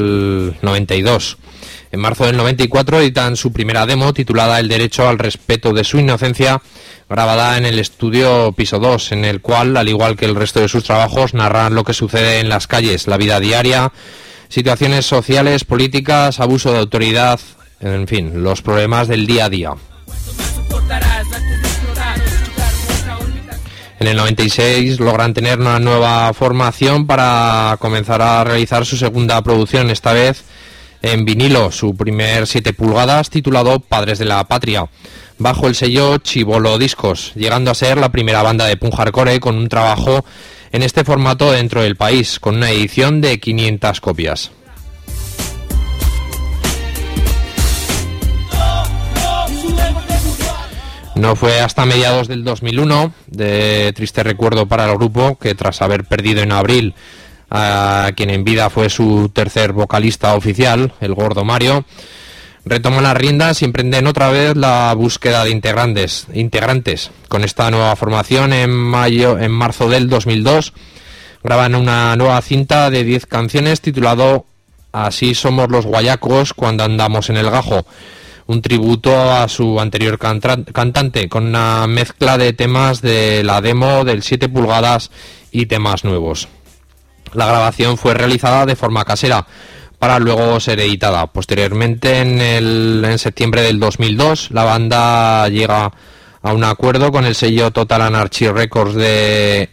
el 92. En marzo del 94 editan su primera demo titulada El derecho al respeto de su inocencia, grabada en el estudio Piso 2, en el cual, al igual que el resto de sus trabajos, narran lo que sucede en las calles, la vida diaria, situaciones sociales, políticas, abuso de autoridad, en fin, los problemas del día a día. En el 96 logran tener una nueva formación para comenzar a realizar su segunda producción, esta vez en vinilo, su primer 7 pulgadas titulado Padres de la Patria, bajo el sello Chibolo Discos, llegando a ser la primera banda de punk hardcore con un trabajo en este formato dentro del país, con una edición de 500 copias. No fue hasta mediados del 2001, de triste recuerdo para el grupo, que tras haber perdido en abril a quien en vida fue su tercer vocalista oficial, el Gordo Mario, retoman las riendas y emprenden otra vez la búsqueda de integrantes. Con esta nueva formación, en marzo del 2002, graban una nueva cinta de 10 canciones titulado Así somos los guayacos cuando andamos en el gajo, un tributo a su anterior cantante, con una mezcla de temas de la demo del 7 pulgadas y temas nuevos. La grabación fue realizada de forma casera, para luego ser editada. Posteriormente, en septiembre del 2002, la banda llega a un acuerdo con el sello Total Anarchy Records de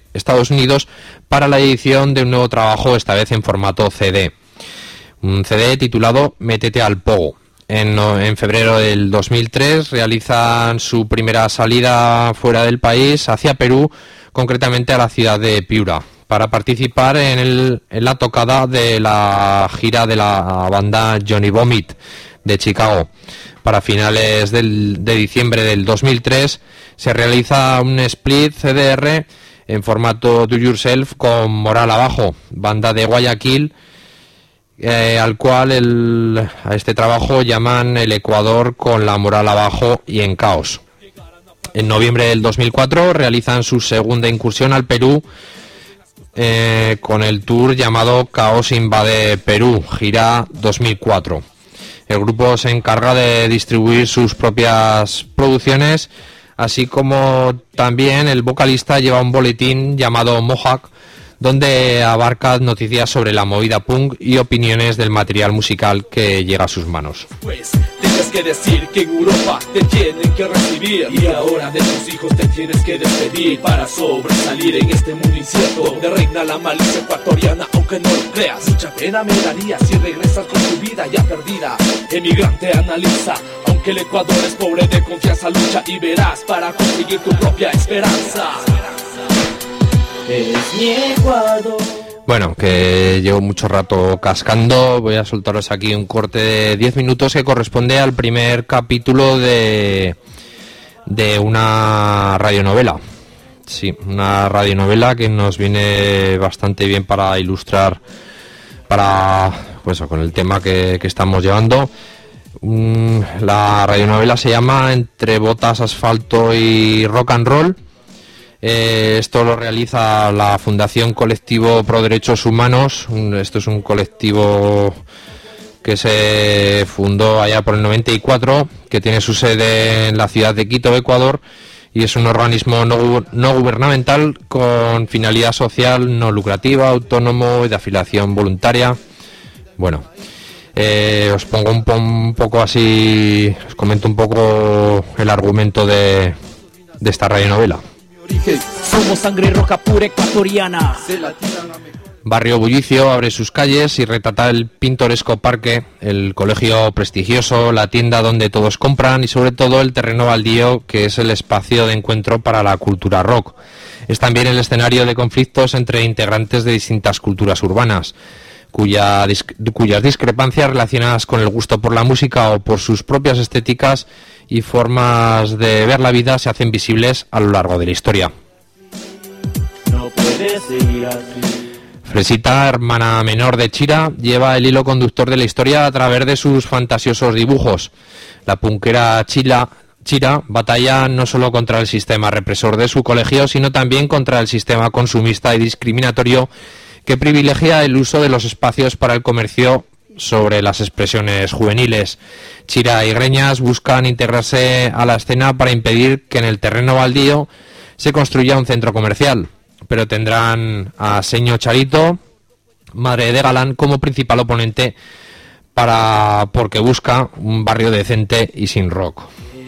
Estados Unidos para la edición de un nuevo trabajo, esta vez en formato CD. Un CD titulado Métete al Pogo. En febrero del 2003 realizan su primera salida fuera del país, hacia Perú, concretamente a la ciudad de Piura, para participar en la tocada de la gira de la banda Johnny Vomit de Chicago. Para finales de diciembre del 2003 se realiza un split CDR en formato Do Yourself con Moral Abajo, banda de Guayaquil, al cual a este trabajo llaman El Ecuador con la moral abajo y en caos. En noviembre del 2004 realizan su segunda incursión al Perú con el tour llamado Caos Invade Perú, gira 2004. El grupo se encarga de distribuir sus propias producciones, así como también el vocalista lleva un boletín llamado Mohawk, donde abarca noticias sobre la movida punk y opiniones del material musical que llega a sus manos. Pues tienes que decir que en Europa te tienen que recibir, y ahora de tus hijos te tienes que despedir para sobresalir en este mundo incierto donde reina la malicia ecuatoriana, aunque no lo creas. Mucha pena me daría si regresas con tu vida ya perdida. Emigrante, analiza, aunque el Ecuador es pobre de confianza, lucha y verás para conseguir tu propia esperanza. Es mi Ecuador. Bueno, que llevo mucho rato cascando, voy a soltaros aquí un corte de 10 minutos que corresponde al primer capítulo de una radionovela. Sí, una radionovela que nos viene bastante bien para ilustrar con el tema que estamos llevando. La radionovela se llama Entre botas, asfalto y rock and roll. Esto lo realiza la Fundación Colectivo Pro Derechos Humanos. Esto es un colectivo que se fundó allá por el 94, que tiene su sede en la ciudad de Quito, Ecuador, y es un organismo no gubernamental con finalidad social, no lucrativa, autónomo y de afiliación voluntaria. Bueno, os pongo un poco así, os comento un poco el argumento de esta radionovela. Somos sangre roja pura ecuatoriana. Barrio Bullicio abre sus calles y retrata el pintoresco parque, el colegio prestigioso, la tienda donde todos compran y sobre todo el terreno baldío, que es el espacio de encuentro para la cultura rock. Es también el escenario de conflictos entre integrantes de distintas culturas urbanas, cuyas discrepancias relacionadas con el gusto por la música o por sus propias estéticas y formas de ver la vida se hacen visibles a lo largo de la historia. No puedes seguir así. Fresita, hermana menor de Chira, lleva el hilo conductor de la historia a través de sus fantasiosos dibujos. La punkera Chira batalla no solo contra el sistema represor de su colegio, sino también contra el sistema consumista y discriminatorio que privilegia el uso de los espacios para el comercio sobre las expresiones juveniles. Chira y Greñas buscan integrarse a la escena para impedir que en el terreno baldío se construya un centro comercial, pero tendrán a Seño Charito, madre de Galán, como principal oponente porque busca un barrio decente y sin rock.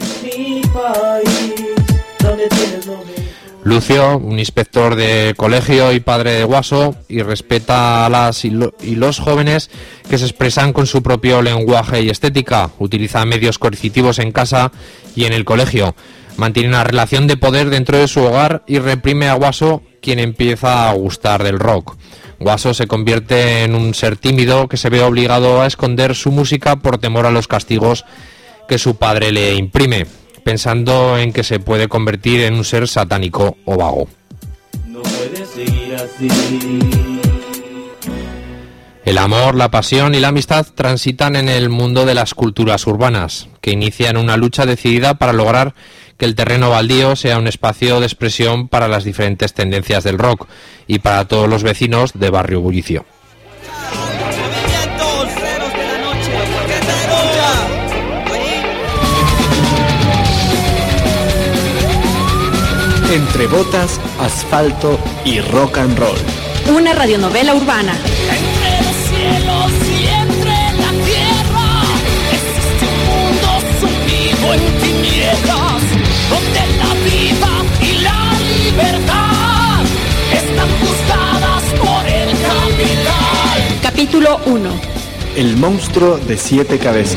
Lucio, un inspector de colegio y padre de Guaso, y respeta a las y los jóvenes que se expresan con su propio lenguaje y estética. Utiliza medios coercitivos en casa y en el colegio. Mantiene una relación de poder dentro de su hogar y reprime a Guaso, quien empieza a gustar del rock. Guaso se convierte en un ser tímido que se ve obligado a esconder su música por temor a los castigos que su padre le imprime, pensando en que se puede convertir en un ser satánico o vago. No puedes seguir así. El amor, la pasión y la amistad transitan en el mundo de las culturas urbanas, que inician una lucha decidida para lograr que el terreno baldío sea un espacio de expresión para las diferentes tendencias del rock y para todos los vecinos de Barrio Bullicio. Entre botas, asfalto y rock and roll. Una radionovela urbana. Entre los cielos y entre la tierra existe un mundo sumido en tinieblas, donde la vida y la libertad El monstruo de 7 cabezas.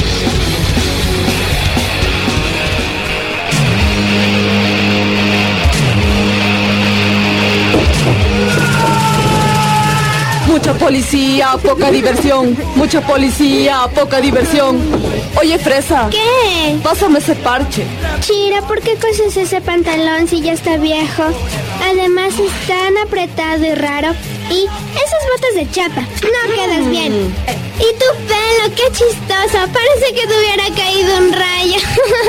Mucha policía, poca diversión. Mucha policía, poca diversión. Oye, Fresa. ¿Qué? Pásame ese parche. Chira, ¿por qué coses ese pantalón si ya está viejo? Además es tan apretado y raro. Y esas botas de chapa, no quedas bien. Y tu pelo, qué chistoso. Parece que te hubiera caído un rayo.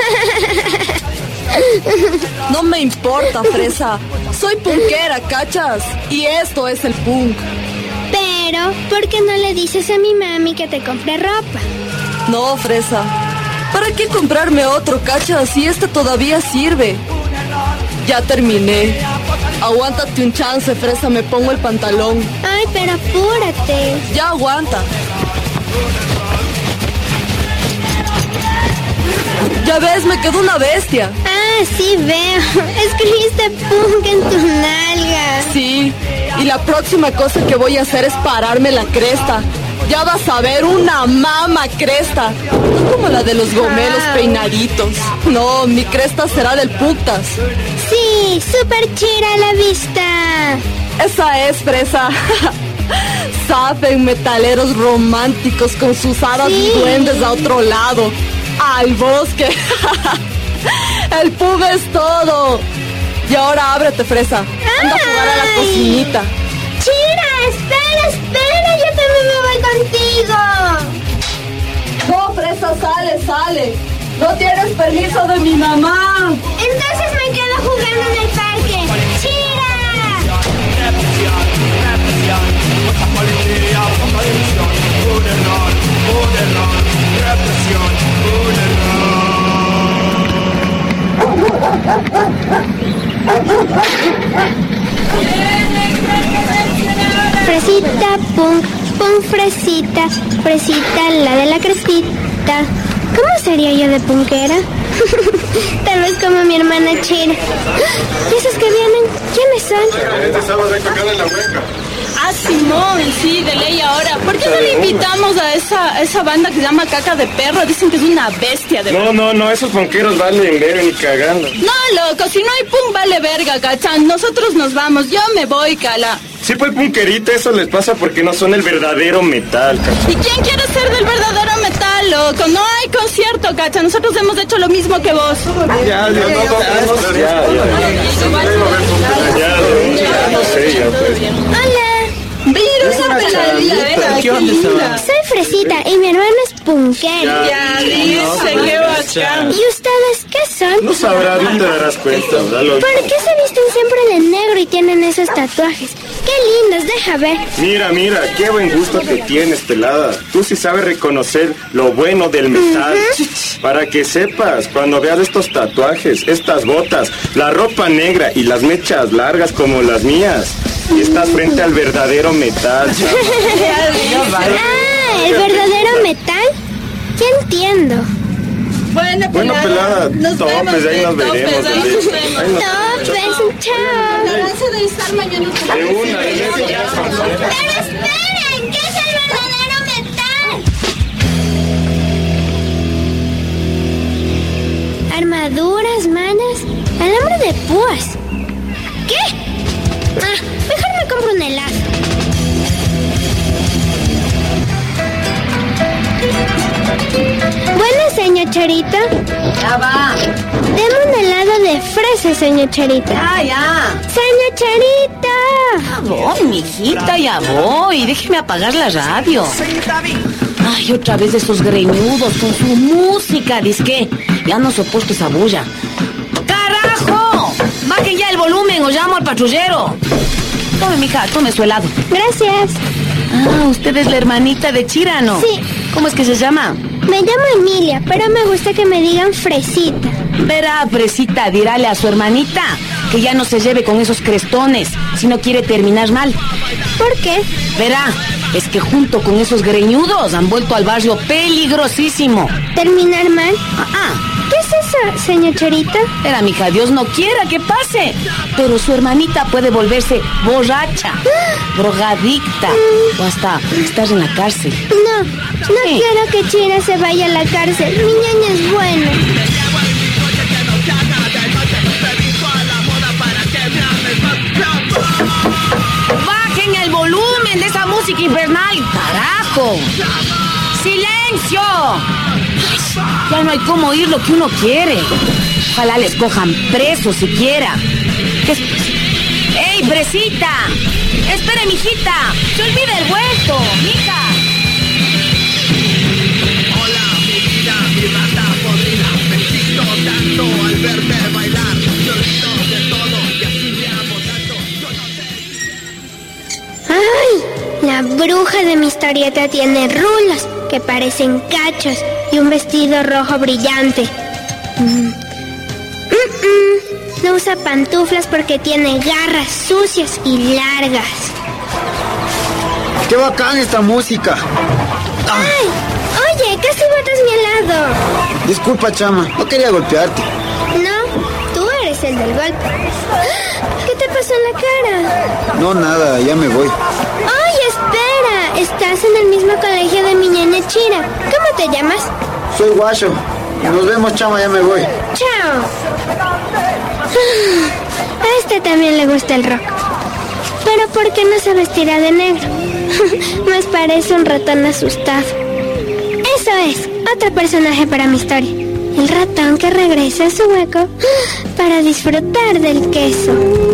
No me importa, Fresa. Soy punkera, ¿cachas? Y esto es el punk. Pero, ¿por qué no le dices a mi mami que te compre ropa? No, Fresa. ¿Para qué comprarme otro, cachas? Si este todavía sirve. Ya terminé. Aguántate un chance, Fresa, me pongo el pantalón. Ay, pero apúrate. Ya aguanta. Ya ves, me quedó una bestia. Ah, sí veo. Escribiste punk en tu nalga. Sí, y la próxima cosa que voy a hacer es pararme la cresta. Ya vas a ver una mama cresta. No como la de los gomelos peinaditos. No, mi cresta será del putas. Sí, súper chira a la vista. Esa es, Fresa. Saben, metaleros románticos con sus hadas y duendes a otro lado. Al bosque. El pub es todo. Y ahora ábrete, Fresa. Anda a jugar a la cocinita. Chira, espera, yo también me voy contigo. No, Fresa, sale. No tienes permiso de mi mamá. Entonces me quedo jugando en el parque. ¡Chira! Fresita, punk, fresita, fresita, la de la crestita. ¿Cómo sería yo de punkera? Tal vez como mi hermana Chira. ¿Y esos que vienen? ¿Quiénes son? Este sábado hay tocada en la hueca. Ah, Simón, sí, de ley ahora. ¿Por qué no le invitamos a esa banda que se llama Caca de Perro? Dicen que es una bestia de... No, esos punkeros valen verga ni cagando. No, loco, si no hay punk vale verga, cachan. Nosotros nos vamos, yo me voy, cala. Sí, pues punkerita, eso les pasa porque no son el verdadero metal, cacha. ¿Y quién quiere ser del verdadero metal, loco? No hay concierto, cacha. Nosotros hemos hecho lo mismo que vos. Ya, no sé. Hola. Mira, una peladilla, ¿qué onda? Soy Fresita y mi hermano es punkero. Ya dice, qué bacán. ¿Y ustedes qué son? No sabrás, no te darás cuenta, ¿verdad? ¿Por qué se visten siempre de negro y tienen esos tatuajes? ¡Qué lindos! Deja ver. Mira, qué buen gusto que tienes, pelada. Tú sí sabes reconocer lo bueno del metal. Para que sepas, cuando veas estos tatuajes, estas botas, la ropa negra y las mechas largas como las mías, y estás frente al verdadero metal. ¿El verdadero metal? Ya entiendo. Bueno, pelada, topes, ahí nos veremos. Topes, chao. De estar mañana. De una, Pero esperen, ¿qué es el verdadero metal? Armaduras, manas, alambre de púas. ¿Qué? Mejor me compro un helado. Bueno, señor Charito. Ya va. Deme un helado de fresa, señor Charito. Ya. Señor Charito. Ya voy, mijita, ya voy. Déjeme apagar la radio. Ay, otra vez esos greñudos con su música, disque. Ya no soporto esa bulla. ¡Carajo! Bajen ya el volumen o llamo al patrullero. Tome, mija, tome su helado. Gracias. Ah, usted es la hermanita de Chira, ¿no? Sí. ¿Cómo es que se llama? Me llamo Emilia, pero me gusta que me digan Fresita. Verá, Fresita, dirale a su hermanita que ya no se lleve con esos crestones si no quiere terminar mal. ¿Por qué? Verá, es que junto con esos greñudos han vuelto al barrio peligrosísimo. ¿Terminar mal? ¿Qué es eso, señor Chorito? Era, mija, Dios no quiera que pase. Pero su hermanita puede volverse borracha, drogadicta, o hasta estar en la cárcel. No quiero que Chira se vaya a la cárcel. Mi ñaña es buena. Bajen el volumen de esa música infernal, carajo. ¡Silencio! Ya no hay cómo oír lo que uno quiere. Ojalá les cojan presos siquiera. ¡Ey, Bresita! ¡Espere, mijita! ¡Se olvida el vuelto, mija! Hola, mi vida, mi rata podrida. Me siento tanto al verte bailar. Yo grito de todo y así me amo tanto. Yo no sé. ¡Ay! La bruja de mi historieta tiene rulos que parecen cachos y un vestido rojo brillante. No usa pantuflas porque tiene garras sucias y largas. ¡Qué bacán esta música! ¡Ay! Oye, casi botas mi helado. Disculpa, chama, no quería golpearte. No, tú eres el del golpe. ¿Qué te pasó en la cara? No, nada, ya me voy. ¡Ay, espera! Estás en el mismo colegio de mi ñaña Chira. ¿Cómo te llamas? Soy Guacho. Nos vemos, chama, ya me voy. ¡Chao! A este también le gusta el rock. Pero ¿por qué no se vestirá de negro? Más parece un ratón asustado. Eso es, otro personaje para mi historia. El ratón que regresa a su hueco para disfrutar del queso.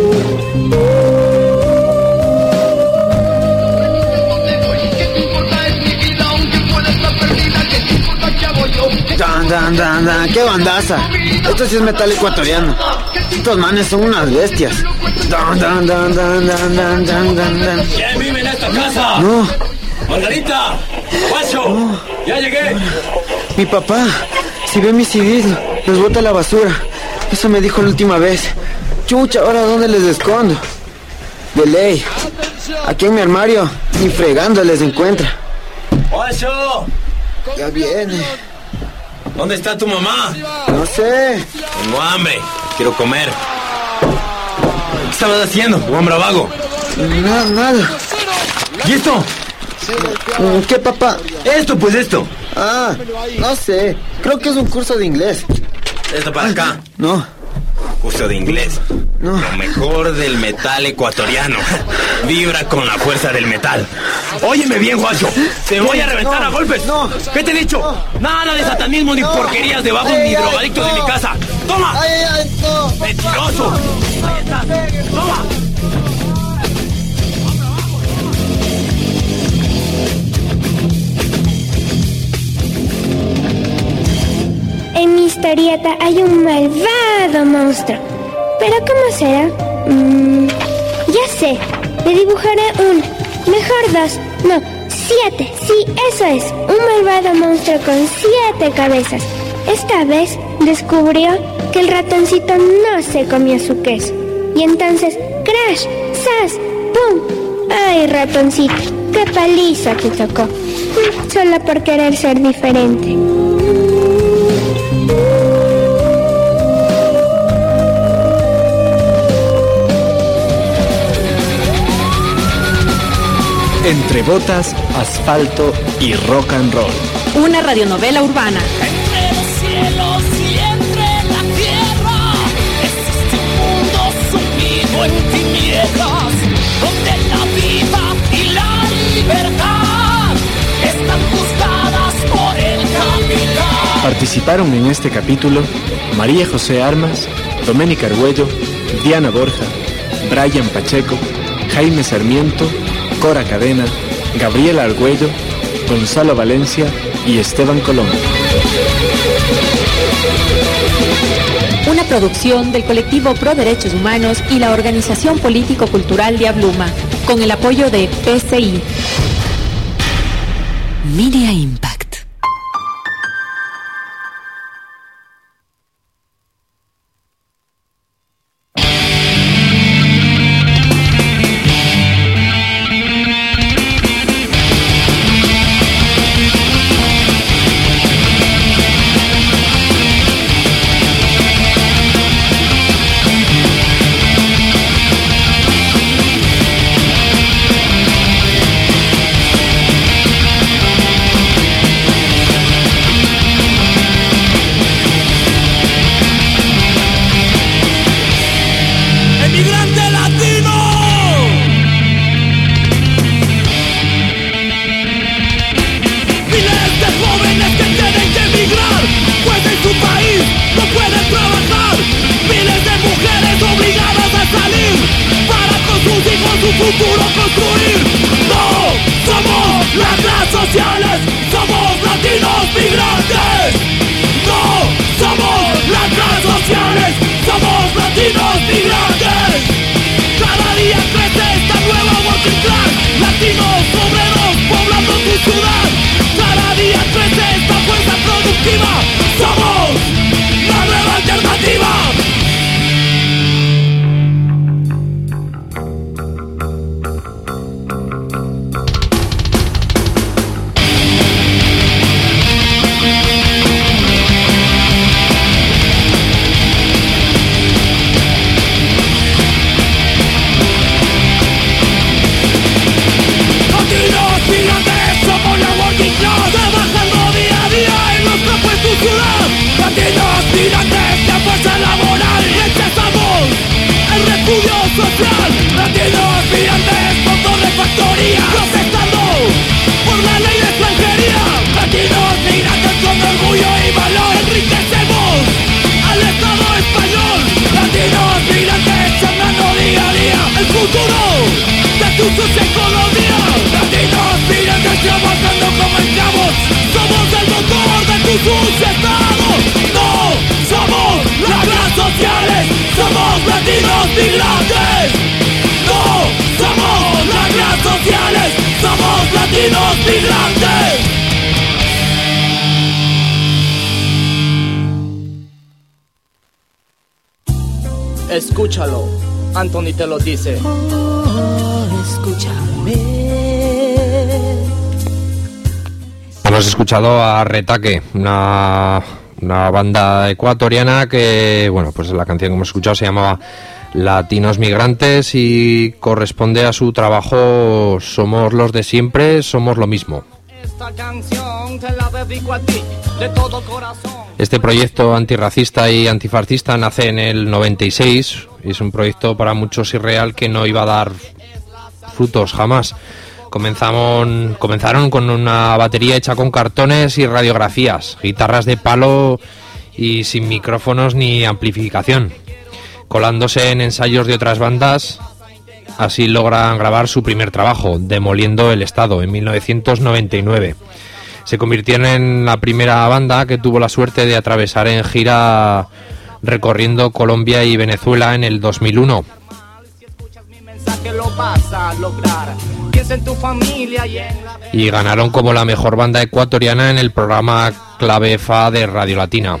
¡Qué bandaza! Esto sí es metal ecuatoriano. Estos manes son unas bestias. ¿Quién vive en esta casa? No. Margarita, Guacho, no. Ya llegué. Mi papá, si ve mis CDs, los bota a la basura. Eso me dijo la última vez. Chucha, ¿ahora dónde les escondo? De ley. Aquí en mi armario, ni fregando les encuentra. Guacho. Ya viene. ¿Dónde está tu mamá? No sé. Tengo hambre, quiero comer. ¿Qué estabas haciendo, hombre vago? Nada. ¿Y esto? ¿Qué, papá? Esto, pues esto. Ah, no sé. Creo que es un curso de inglés. ¿Esto para acá? No. Curso de inglés. No. Lo mejor del metal ecuatoriano. Vibra con la fuerza del metal. Óyeme bien, Guacho. Te voy a reventar a golpes. No. ¿Qué te he dicho? Nada de satanismo ni porquerías de vagos ni drogadictos de mi casa. ¡Toma! ¡Mentiroso! Ahí estás. ¡Toma! En mi historieta hay un malvado monstruo. ¿Pero cómo será? Ya sé. Le dibujaré uno. Mejor 2. No, 7. Sí, eso es. Un malvado monstruo con 7 cabezas. Esta vez descubrió que el ratoncito no se comió su queso. Y entonces, crash, sas, pum. Ay, ratoncito, qué paliza te tocó. Solo por querer ser diferente. Entre botas, asfalto y rock and roll. Una radionovela urbana. Entre los cielos y entre la tierra existe un mundo sumido en tinieblas, donde la vida y la libertad están buscadas por el caminar. Participaron en este capítulo María José Armas, Doménica Argüello, Diana Borja, Brian Pacheco, Jaime Sarmiento, Cora Cadena, Gabriela Argüello, Gonzalo Valencia y Esteban Colón. Una producción del colectivo Pro Derechos Humanos y la organización político-cultural Diabluma, con el apoyo de PCI. Media Impact. futuro construir. No somos las clases sociales, somos latinos migrantes. No somos las clases sociales, somos latinos migrantes. Cada día crece esta nueva working class, latinos obreros poblando tu ciudad. Cada día crece esta fuerza productiva, somos la nueva alternativa. Social, latinos migrantes, motor de factoría, protestando por la ley de extranjería. Latinos migrantes con orgullo y valor, enriquecemos al Estado español. Latinos migrantes sanando día a día el futuro de tu socioeconomía. Latinos migrantes trabajando como esclavos, somos el motor de tu sociestado. No somos las clases sociales, somos latinos migrantes. No somos las clases sociales, somos latinos migrantes. Escúchalo, Anthony te lo dice. Escúchame. Hemos escuchado a Retaque, una banda ecuatoriana que, bueno, pues la canción que hemos escuchado se llamaba Latinos Migrantes y corresponde a su trabajo Somos los de siempre, somos lo mismo. Esta canción te la dedico a ti, de todo corazón. Este proyecto antirracista y antifascista nace en el 96 y es un proyecto para muchos irreal que no iba a dar frutos jamás. Comenzaron con una batería hecha con cartones y radiografías, guitarras de palo y sin micrófonos ni amplificación. Colándose en ensayos de otras bandas, así logran grabar su primer trabajo, Demoliendo el Estado, en 1999. Se convirtieron en la primera banda que tuvo la suerte de atravesar en gira recorriendo Colombia y Venezuela en el 2001. Y ganaron como la mejor banda ecuatoriana en el programa Clave FA de Radio Latina.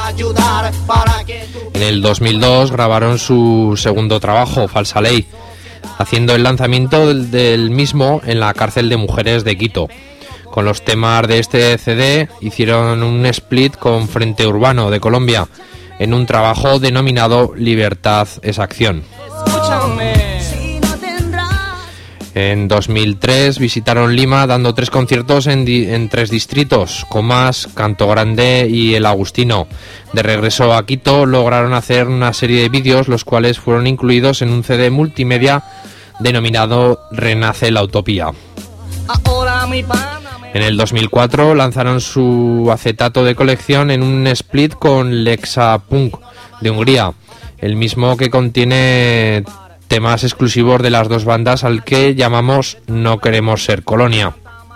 En el 2002 grabaron su segundo trabajo, Falsa Ley, haciendo el lanzamiento del mismo en la cárcel de mujeres de Quito. Con los temas de este CD hicieron un split con Frente Urbano de Colombia en un trabajo denominado Libertad es Acción. En 2003 visitaron Lima dando 3 conciertos en 3 distritos, Comas, Canto Grande y El Agustino. De regreso a Quito lograron hacer una serie de vídeos los cuales fueron incluidos en un CD multimedia denominado Renace la Utopía. En el 2004 lanzaron su acetato de colección en un split con Lexa Punk de Hungría, el mismo que contiene temas exclusivos de las dos bandas al que llamamos No Queremos Ser Colonia.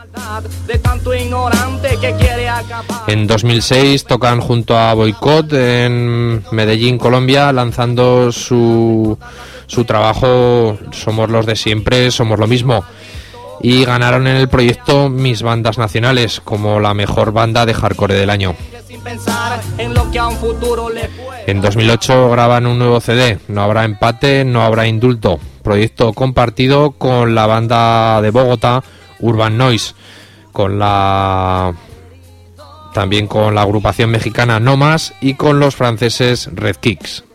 En 2006 tocan junto a Boicot en Medellín, Colombia, lanzando su trabajo Somos los de siempre, somos lo mismo. Y ganaron en el proyecto Mis Bandas Nacionales como la mejor banda de hardcore del año. En 2008 graban un nuevo CD, No habrá empate, no habrá indulto, proyecto compartido con la banda de Bogotá Urban Noise, también con la agrupación mexicana No Más y con los franceses Red Kicks.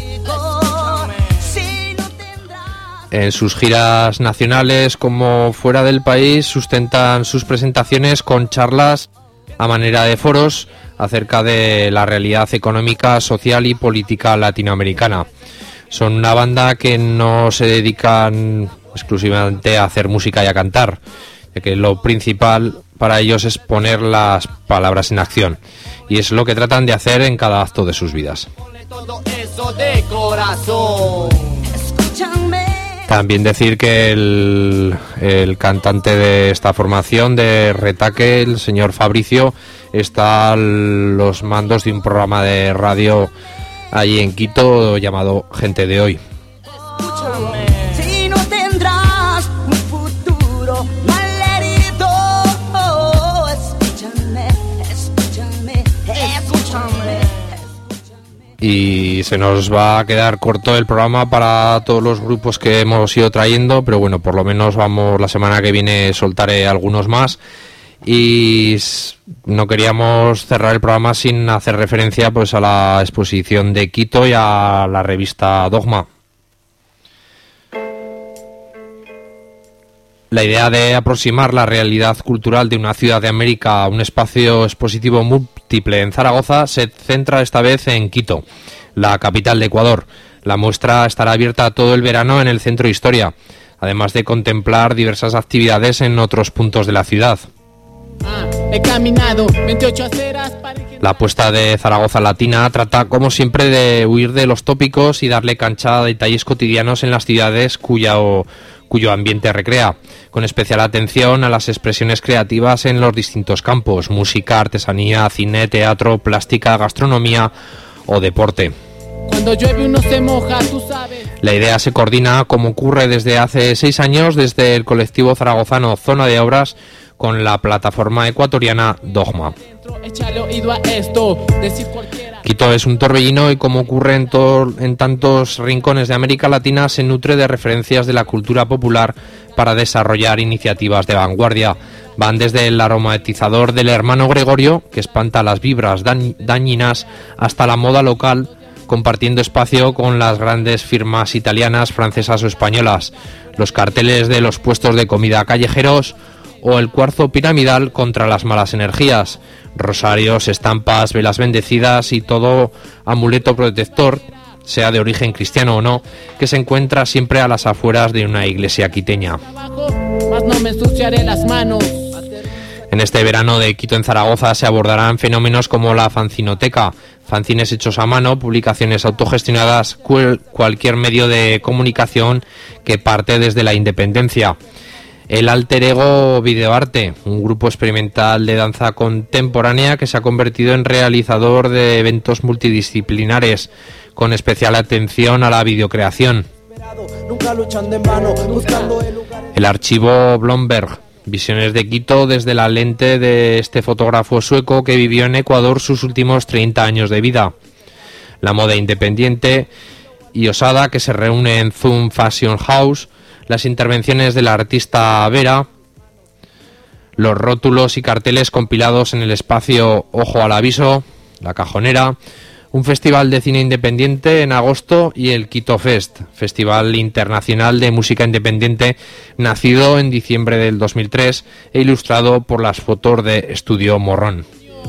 En sus giras nacionales como fuera del país sustentan sus presentaciones con charlas a manera de foros acerca de la realidad económica, social y política latinoamericana. Son una banda que no se dedican exclusivamente a hacer música y a cantar, ya que lo principal para ellos es poner las palabras en acción, y es lo que tratan de hacer en cada acto de sus vidas. Todo eso de corazón. Escúchame. También decir que el cantante de esta formación de Retaque, el señor Fabricio, está a los mandos de un programa de radio allí en Quito llamado Gente de Hoy. Si no tendrás un futuro malherido, escúchame. Y se nos va a quedar corto el programa para todos los grupos que hemos ido trayendo, pero bueno, por lo menos la semana que viene soltaré algunos más. Y no queríamos cerrar el programa sin hacer referencia pues a la exposición de Quito y a la revista Dogma. La idea de aproximar la realidad cultural de una ciudad de América a un espacio expositivo múltiple en Zaragoza se centra esta vez en Quito, la capital de Ecuador. La muestra estará abierta todo el verano en el Centro de Historia, además de contemplar diversas actividades en otros puntos de la ciudad. He caminado 28 aceras para... La apuesta de Zaragoza Latina trata, como siempre, de huir de los tópicos y darle cancha a detalles cotidianos en las ciudades cuyo ambiente recrea, con especial atención a las expresiones creativas en los distintos campos: música, artesanía, cine, teatro, plástica, gastronomía o deporte. Cuando llueve uno se moja, tú sabes. La idea se coordina, como ocurre desde hace 6 años, desde el colectivo zaragozano Zona de Obras, con la plataforma ecuatoriana Dogma. Quito es un torbellino y, como ocurre en tantos rincones de América Latina, se nutre de referencias de la cultura popular para desarrollar iniciativas de vanguardia. Van desde el aromatizador del hermano Gregorio, que espanta las vibras dañinas, hasta la moda local, compartiendo espacio con las grandes firmas italianas, francesas o españolas, los carteles de los puestos de comida callejeros o el cuarzo piramidal contra las malas energías, rosarios, estampas, velas bendecidas y todo amuleto protector, sea de origen cristiano o no, que se encuentra siempre a las afueras de una iglesia quiteña. Más no me ensuciaré las manos. En este verano de Quito en Zaragoza se abordarán fenómenos como la fanzinoteca, fanzines hechos a mano, publicaciones autogestionadas, cualquier medio de comunicación que parte desde la independencia. El Alter Ego Videoarte, un grupo experimental de danza contemporánea que se ha convertido en realizador de eventos multidisciplinares, con especial atención a la videocreación. El Archivo Blomberg, visiones de Quito desde la lente de este fotógrafo sueco que vivió en Ecuador sus últimos 30 años de vida. La moda independiente y osada, que se reúne en Zoom Fashion House, las intervenciones de la artista Vera, los rótulos y carteles compilados en el espacio Ojo al Aviso, La Cajonera, un festival de cine independiente en agosto y el Quito Fest, Festival Internacional de Música Independiente, nacido en diciembre del 2003 e ilustrado por las fotos de Estudio Morrón.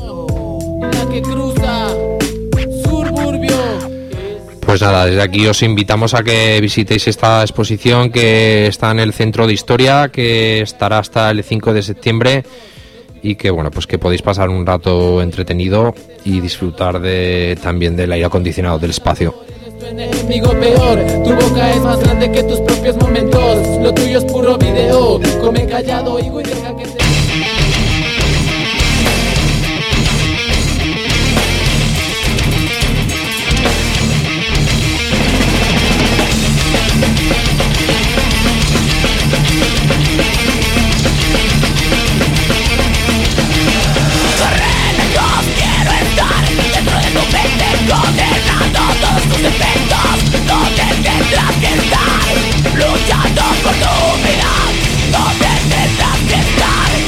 Pues nada, desde aquí os invitamos a que visitéis esta exposición que está en el Centro de Historia, que estará hasta el 5 de septiembre y que bueno, pues que podéis pasar un rato entretenido y disfrutar también del aire acondicionado del espacio. Enemigo peor, tu boca es más grande que tus propios momentos, lo tuyo es puro video, come callado, higo, y deja que te... Condenando todos tus defectos, donde tendrás que estar, luchando por tu vida, donde tendrás que estar.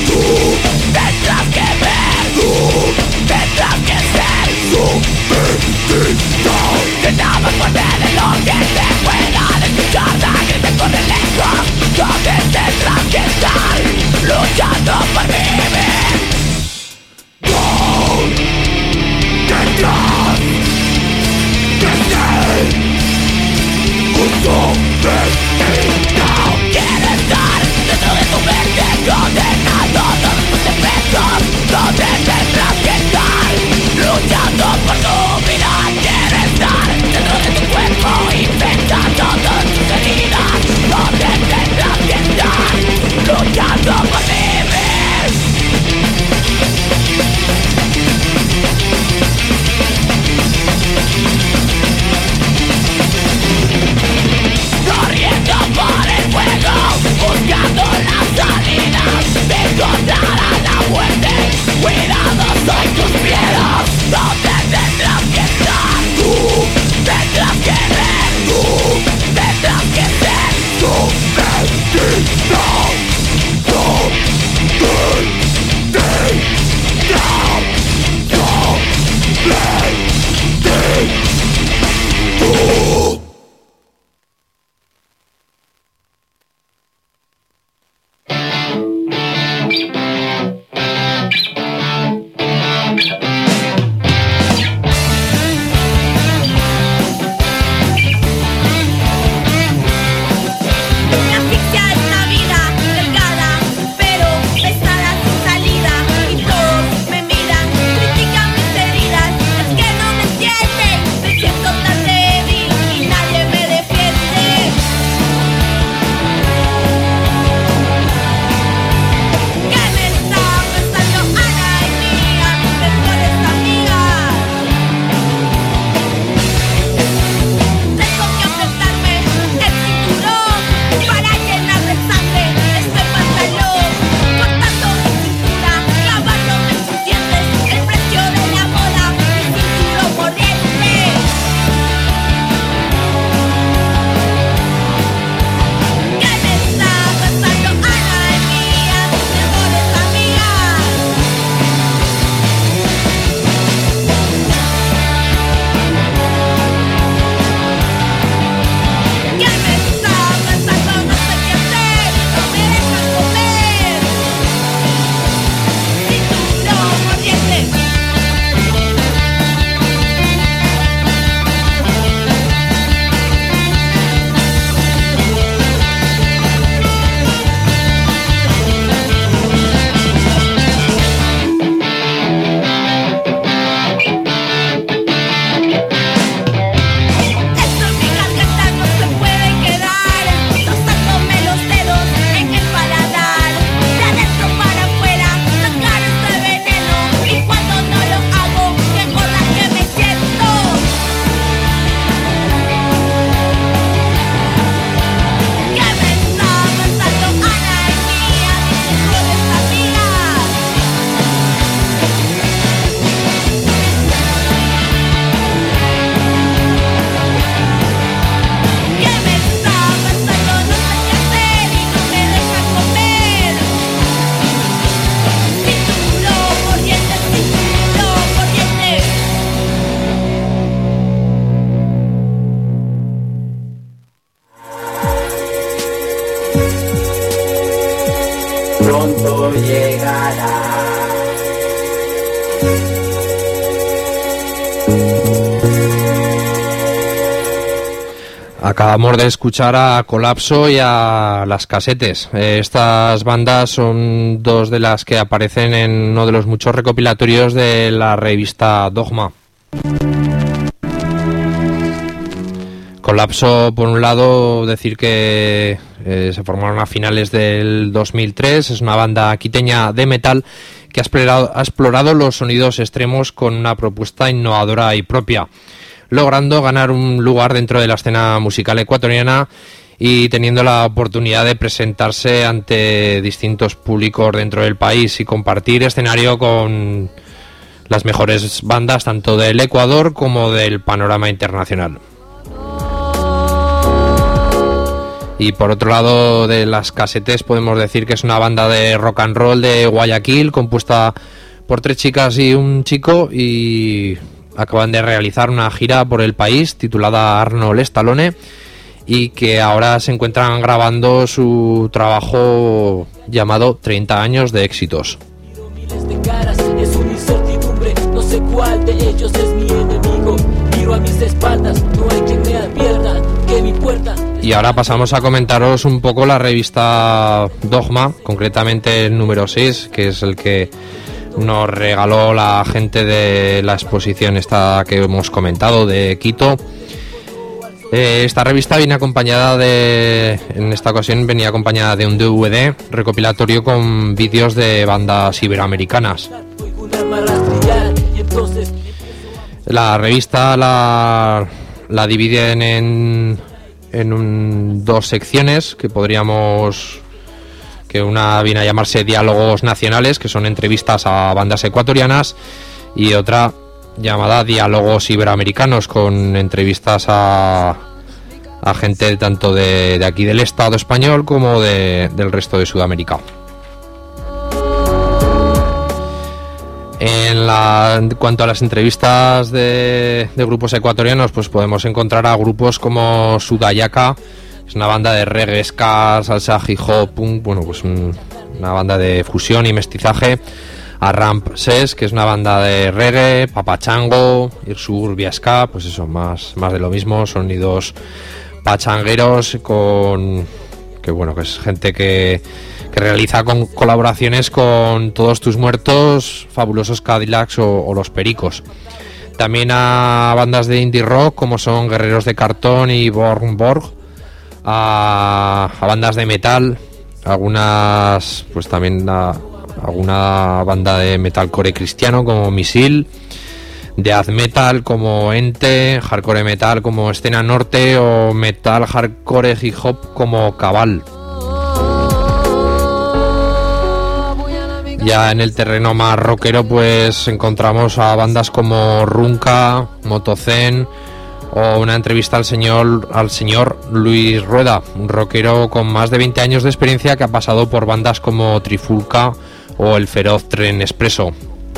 Acabamos de escuchar a Colapso y a Las Casetes. Estas bandas son dos de las que aparecen en uno de los muchos recopilatorios de la revista Dogma. Colapso, por un lado, decir que se formaron a finales del 2003. Es una banda quiteña de metal que ha explorado los sonidos extremos con una propuesta innovadora y propia, logrando ganar un lugar dentro de la escena musical ecuatoriana y teniendo la oportunidad de presentarse ante distintos públicos dentro del país y compartir escenario con las mejores bandas tanto del Ecuador como del panorama internacional. Y por otro lado, de Las Casetes podemos decir que es una banda de rock and roll de Guayaquil compuesta por 3 chicas y un chico, y acaban de realizar una gira por el país titulada Arnold Stallone, y que ahora se encuentran grabando su trabajo llamado 30 años de éxitos. Miles de caras, es una incertidumbre, no sé cuál de ellos es mi enemigo. Miro a mis espaldas, no hay quien me advierta que mi puerta... Y ahora pasamos a comentaros un poco la revista Dogma, concretamente el número 6, que es el que nos regaló la gente de la exposición esta que hemos comentado de Quito. Esta revista viene acompañada en esta ocasión venía acompañada de un DVD recopilatorio con vídeos de bandas iberoamericanas. La revista la dividen en 2 secciones que una viene a llamarse Diálogos Nacionales, que son entrevistas a bandas ecuatorianas, y otra llamada Diálogos Iberoamericanos, con entrevistas a gente tanto de aquí del Estado español como del resto de Sudamérica. En cuanto a las entrevistas de grupos ecuatorianos, pues podemos encontrar a grupos como Sudayaka, es una banda de reggae, ska, salsa, hip hop, punk, bueno, pues una banda de fusión y mestizaje. A Ramp Ses, que es una banda de reggae, Papachango, Irsuburbia ska, pues eso, más de lo mismo, sonidos pachangueros que es gente que realiza colaboraciones con Todos Tus Muertos, Fabulosos Cadillacs o Los Pericos. También a bandas de indie rock como son Guerreros de Cartón y Borg, a bandas de metal, algunas, pues también alguna banda de metalcore cristiano como Misil, death metal como Ente, hardcore metal como Escena Norte o metal hardcore hip hop como Cabal. Ya en el terreno más rockero pues encontramos a bandas como Runca, Motozen o una entrevista al señor Luis Rueda, un rockero con más de 20 años de experiencia que ha pasado por bandas como Trifulca o el Feroz Tren Expreso.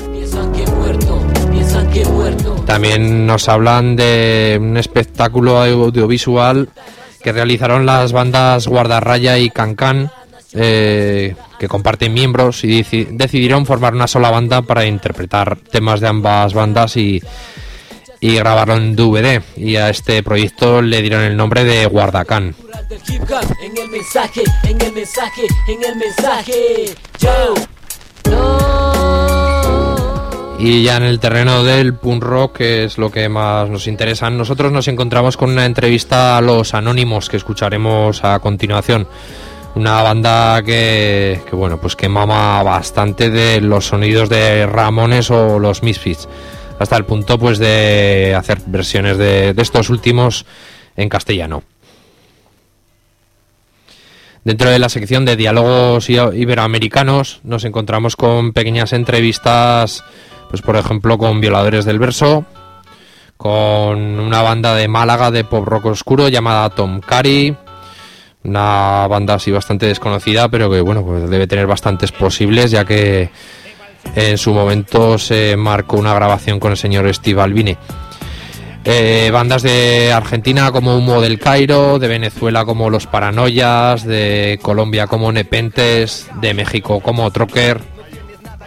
También nos hablan de un espectáculo audiovisual que realizaron las bandas Guardarraya y Cancán, que comparten miembros y decidieron formar una sola banda para interpretar temas de ambas bandas y grabarlo en DVD, y a este proyecto le dieron el nombre de Guardacán. Y ya en el terreno del punk rock, que es lo que más nos interesa, nosotros nos encontramos con una entrevista a Los Anónimos, que escucharemos a continuación. Una banda que mama bastante de los sonidos de Ramones o los Misfits, hasta el punto pues de hacer versiones de estos últimos en castellano. Dentro de la sección de diálogos iberoamericanos nos encontramos con pequeñas entrevistas, pues por ejemplo con Violadores del Verso, con una banda de Málaga de pop rock oscuro llamada Tom Cary, una banda así bastante desconocida, pero que pues debe tener bastantes posibles, ya que en su momento se marcó una grabación con el señor Steve Albini. Bandas de Argentina como Humo del Cairo, de Venezuela como Los Paranoias, de Colombia como Nepentes, de México como Trocker.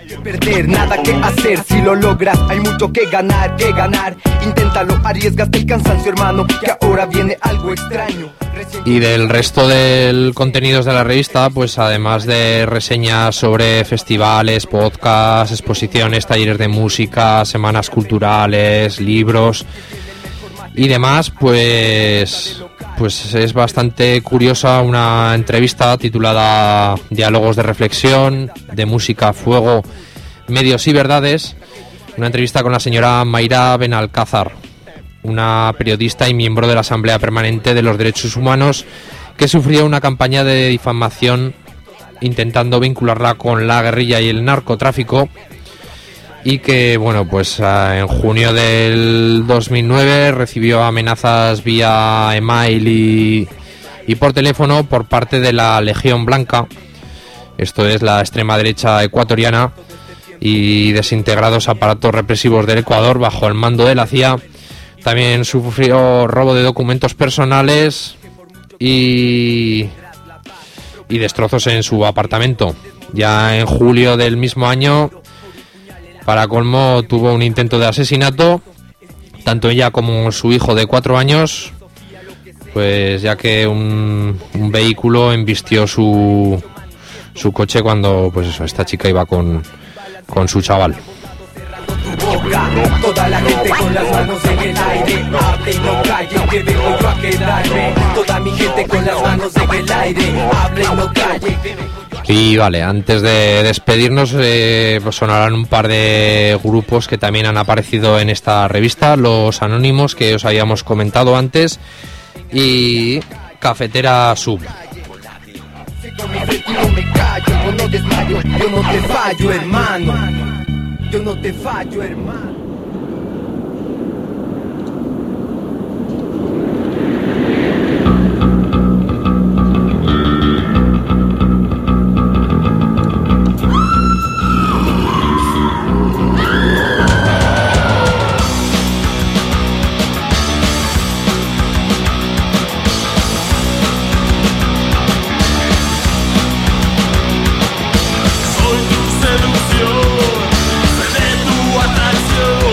Perder, nada que hacer, si lo logras hay mucho que ganar, inténtalo, arriesgaste el cansancio, hermano, que ahora viene algo extraño. Y del resto del contenidos de la revista, pues además de reseñas sobre festivales, podcasts, exposiciones, talleres de música, semanas culturales, libros y demás, pues es bastante curiosa una entrevista titulada Diálogos de reflexión, de música, fuego, medios y verdades, una entrevista con la señora Mayra Benalcázar, una periodista y miembro de la Asamblea Permanente de los Derechos Humanos que sufrió una campaña de difamación intentando vincularla con la guerrilla y el narcotráfico, y que, bueno, pues en junio del 2009 recibió amenazas vía email y por teléfono por parte de la Legión Blanca, esto es la extrema derecha ecuatoriana, y desintegrados aparatos represivos del Ecuador bajo el mando de la CIA. También sufrió robo de documentos personales y destrozos en su apartamento. Ya en julio del mismo año, para colmo, tuvo un intento de asesinato, tanto ella como su hijo de 4 años, pues ya que un vehículo embistió su coche cuando, pues eso, esta chica iba con su chaval. Toda la gente con las manos en el aire, hable y no calle, que vengo yo a quedarme. Toda mi gente con las manos en el aire, hable y no calle. Y vale, antes de despedirnos, pues sonarán un par de grupos que también han aparecido en esta revista: Los Anónimos, que os habíamos comentado antes, y Cafetera Sub. No me callo, no desmayo, yo no te fallo, hermano. Yo no te fallo, hermano. Soy tu seducción, seré tu atracción.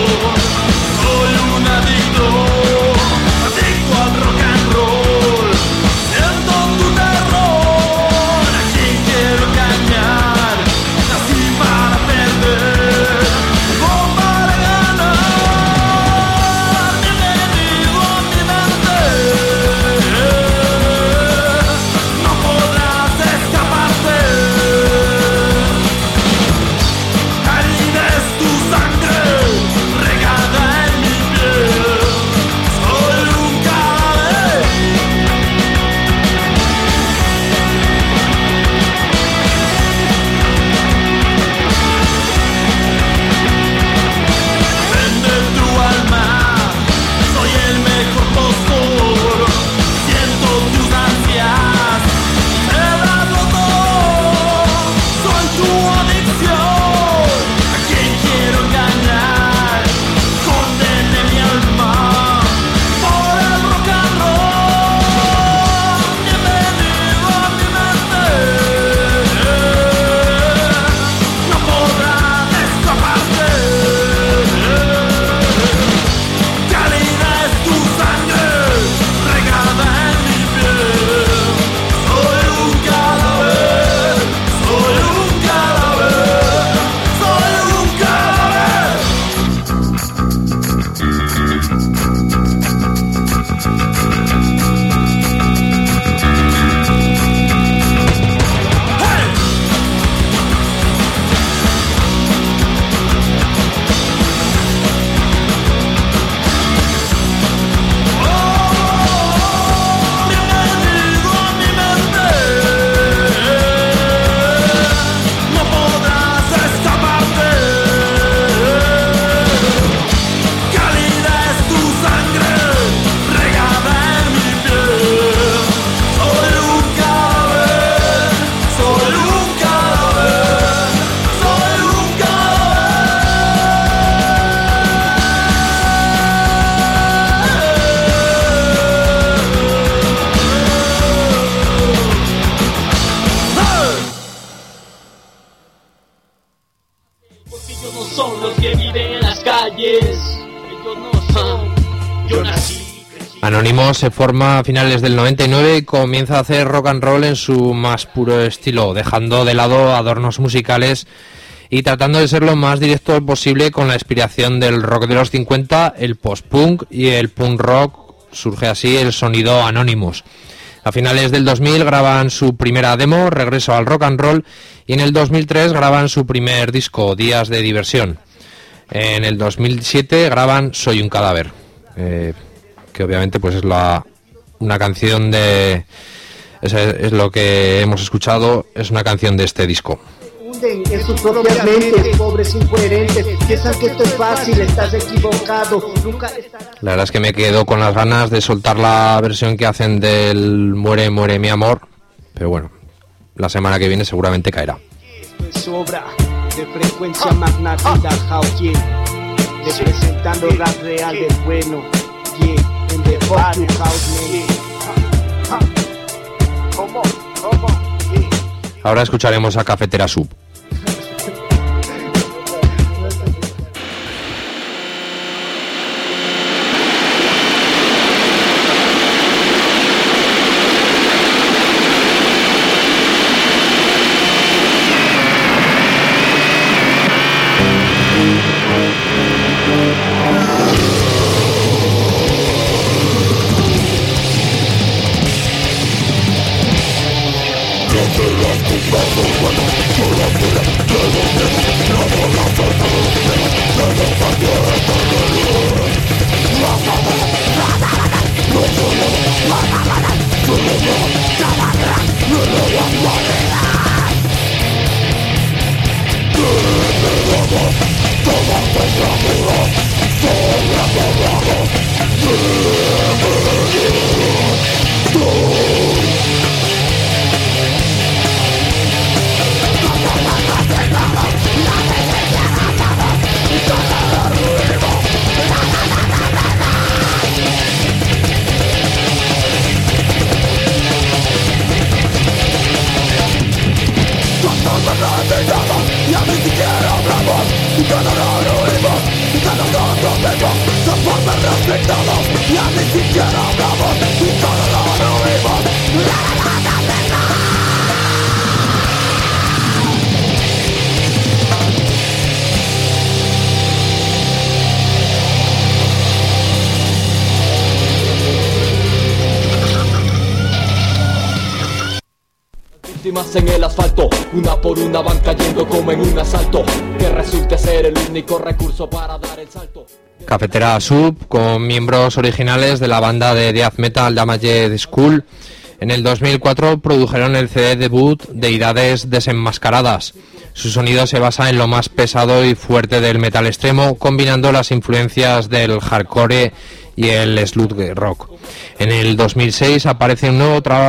Anonymous se forma a finales del 99 y comienza a hacer rock and roll en su más puro estilo, dejando de lado adornos musicales y tratando de ser lo más directo posible con la inspiración del rock de los 50, el post-punk y el punk rock. Surge así el sonido Anonymous. A finales del 2000 graban su primera demo, Regreso al Rock and Roll, y en el 2003 graban su primer disco, Días de Diversión. En el 2007 graban Soy un cadáver, que obviamente pues es una canción de... Es lo que hemos escuchado, es una canción de este disco. En sus propias mentes, pobres incoherentes, piensan que esto es fácil, estás equivocado, nunca estarás... La verdad es que me quedo con las ganas de soltar la versión que hacen del Muere, muere mi amor, pero bueno, la semana que viene seguramente caerá. Sobra de frecuencia magnética, Hauye, representando rap real de bueno, yeah, en the fuck you house, ¿Cómo? Ahora escucharemos a Cafetera Sub. En el asfalto, una por una van cayendo como en un asalto, que resulte ser el único recurso para dar el salto. Cafetera Sub, con miembros originales de la banda de death metal Damaged School. En el 2004 produjeron el CD debut Deidades Desenmascaradas. Su sonido se basa en lo más pesado y fuerte del metal extremo, combinando las influencias del hardcore y el sludge rock. En el 2006 aparece un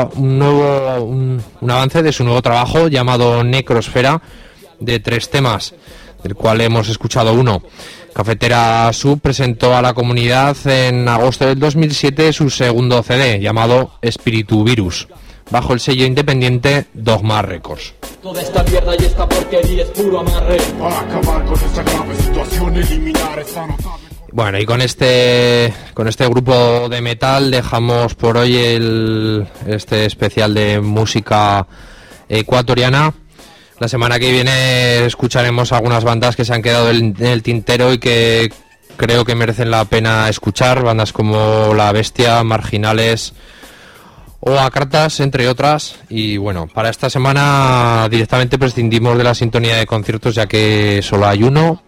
avance de su nuevo trabajo llamado Necrosfera, de 3 temas, del cual hemos escuchado uno. Cafetera Sub presentó a la comunidad en agosto del 2007 su segundo CD, llamado Espíritu Virus, bajo el sello independiente Dogma Records. Toda esta mierda y esta porquería es puro amarre. Para acabar con esta grave situación, eliminar esta notable... Bueno, y con este grupo de metal dejamos por hoy este especial de música ecuatoriana. La semana que viene escucharemos algunas bandas que se han quedado en el tintero y que creo que merecen la pena escuchar. Bandas como La Bestia, Marginales o Acartas, entre otras. Y bueno, para esta semana directamente prescindimos de la sintonía de conciertos, ya que solo hay uno.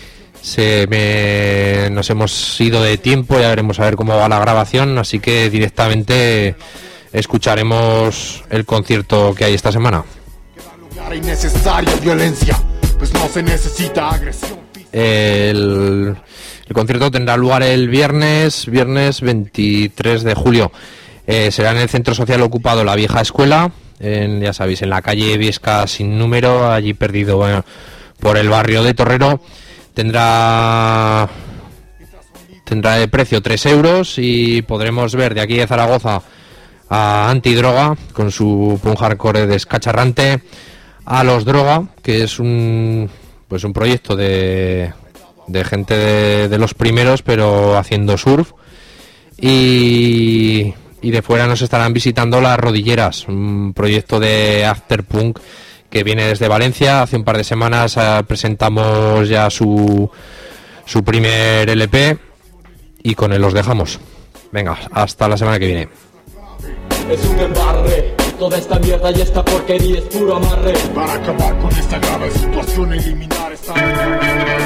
Nos hemos ido de tiempo, ya veremos a ver cómo va la grabación, así que directamente escucharemos el concierto que hay esta semana. Innecesaria violencia, pues no se necesita agresión. El concierto tendrá lugar el viernes 23 de julio. Será en el Centro Social Ocupado La Vieja Escuela, ya sabéis, en la calle Viesca sin número, allí perdido por el barrio de Torrero. Tendrá de precio 3 euros y podremos ver de aquí de Zaragoza a Antidroga con su punk hardcore descacharrante, a Los Droga, que es un proyecto de de gente de los primeros, pero haciendo surf. Y de fuera nos estarán visitando Las Rodilleras, un proyecto de afterpunk que viene desde Valencia. Hace un par de semanas presentamos ya su primer LP y con él los dejamos. Venga, hasta la semana que viene. Es un embarre, toda esta mierda y esta porquería es puro amarre. Para acabar con esta grave situación, eliminar esta...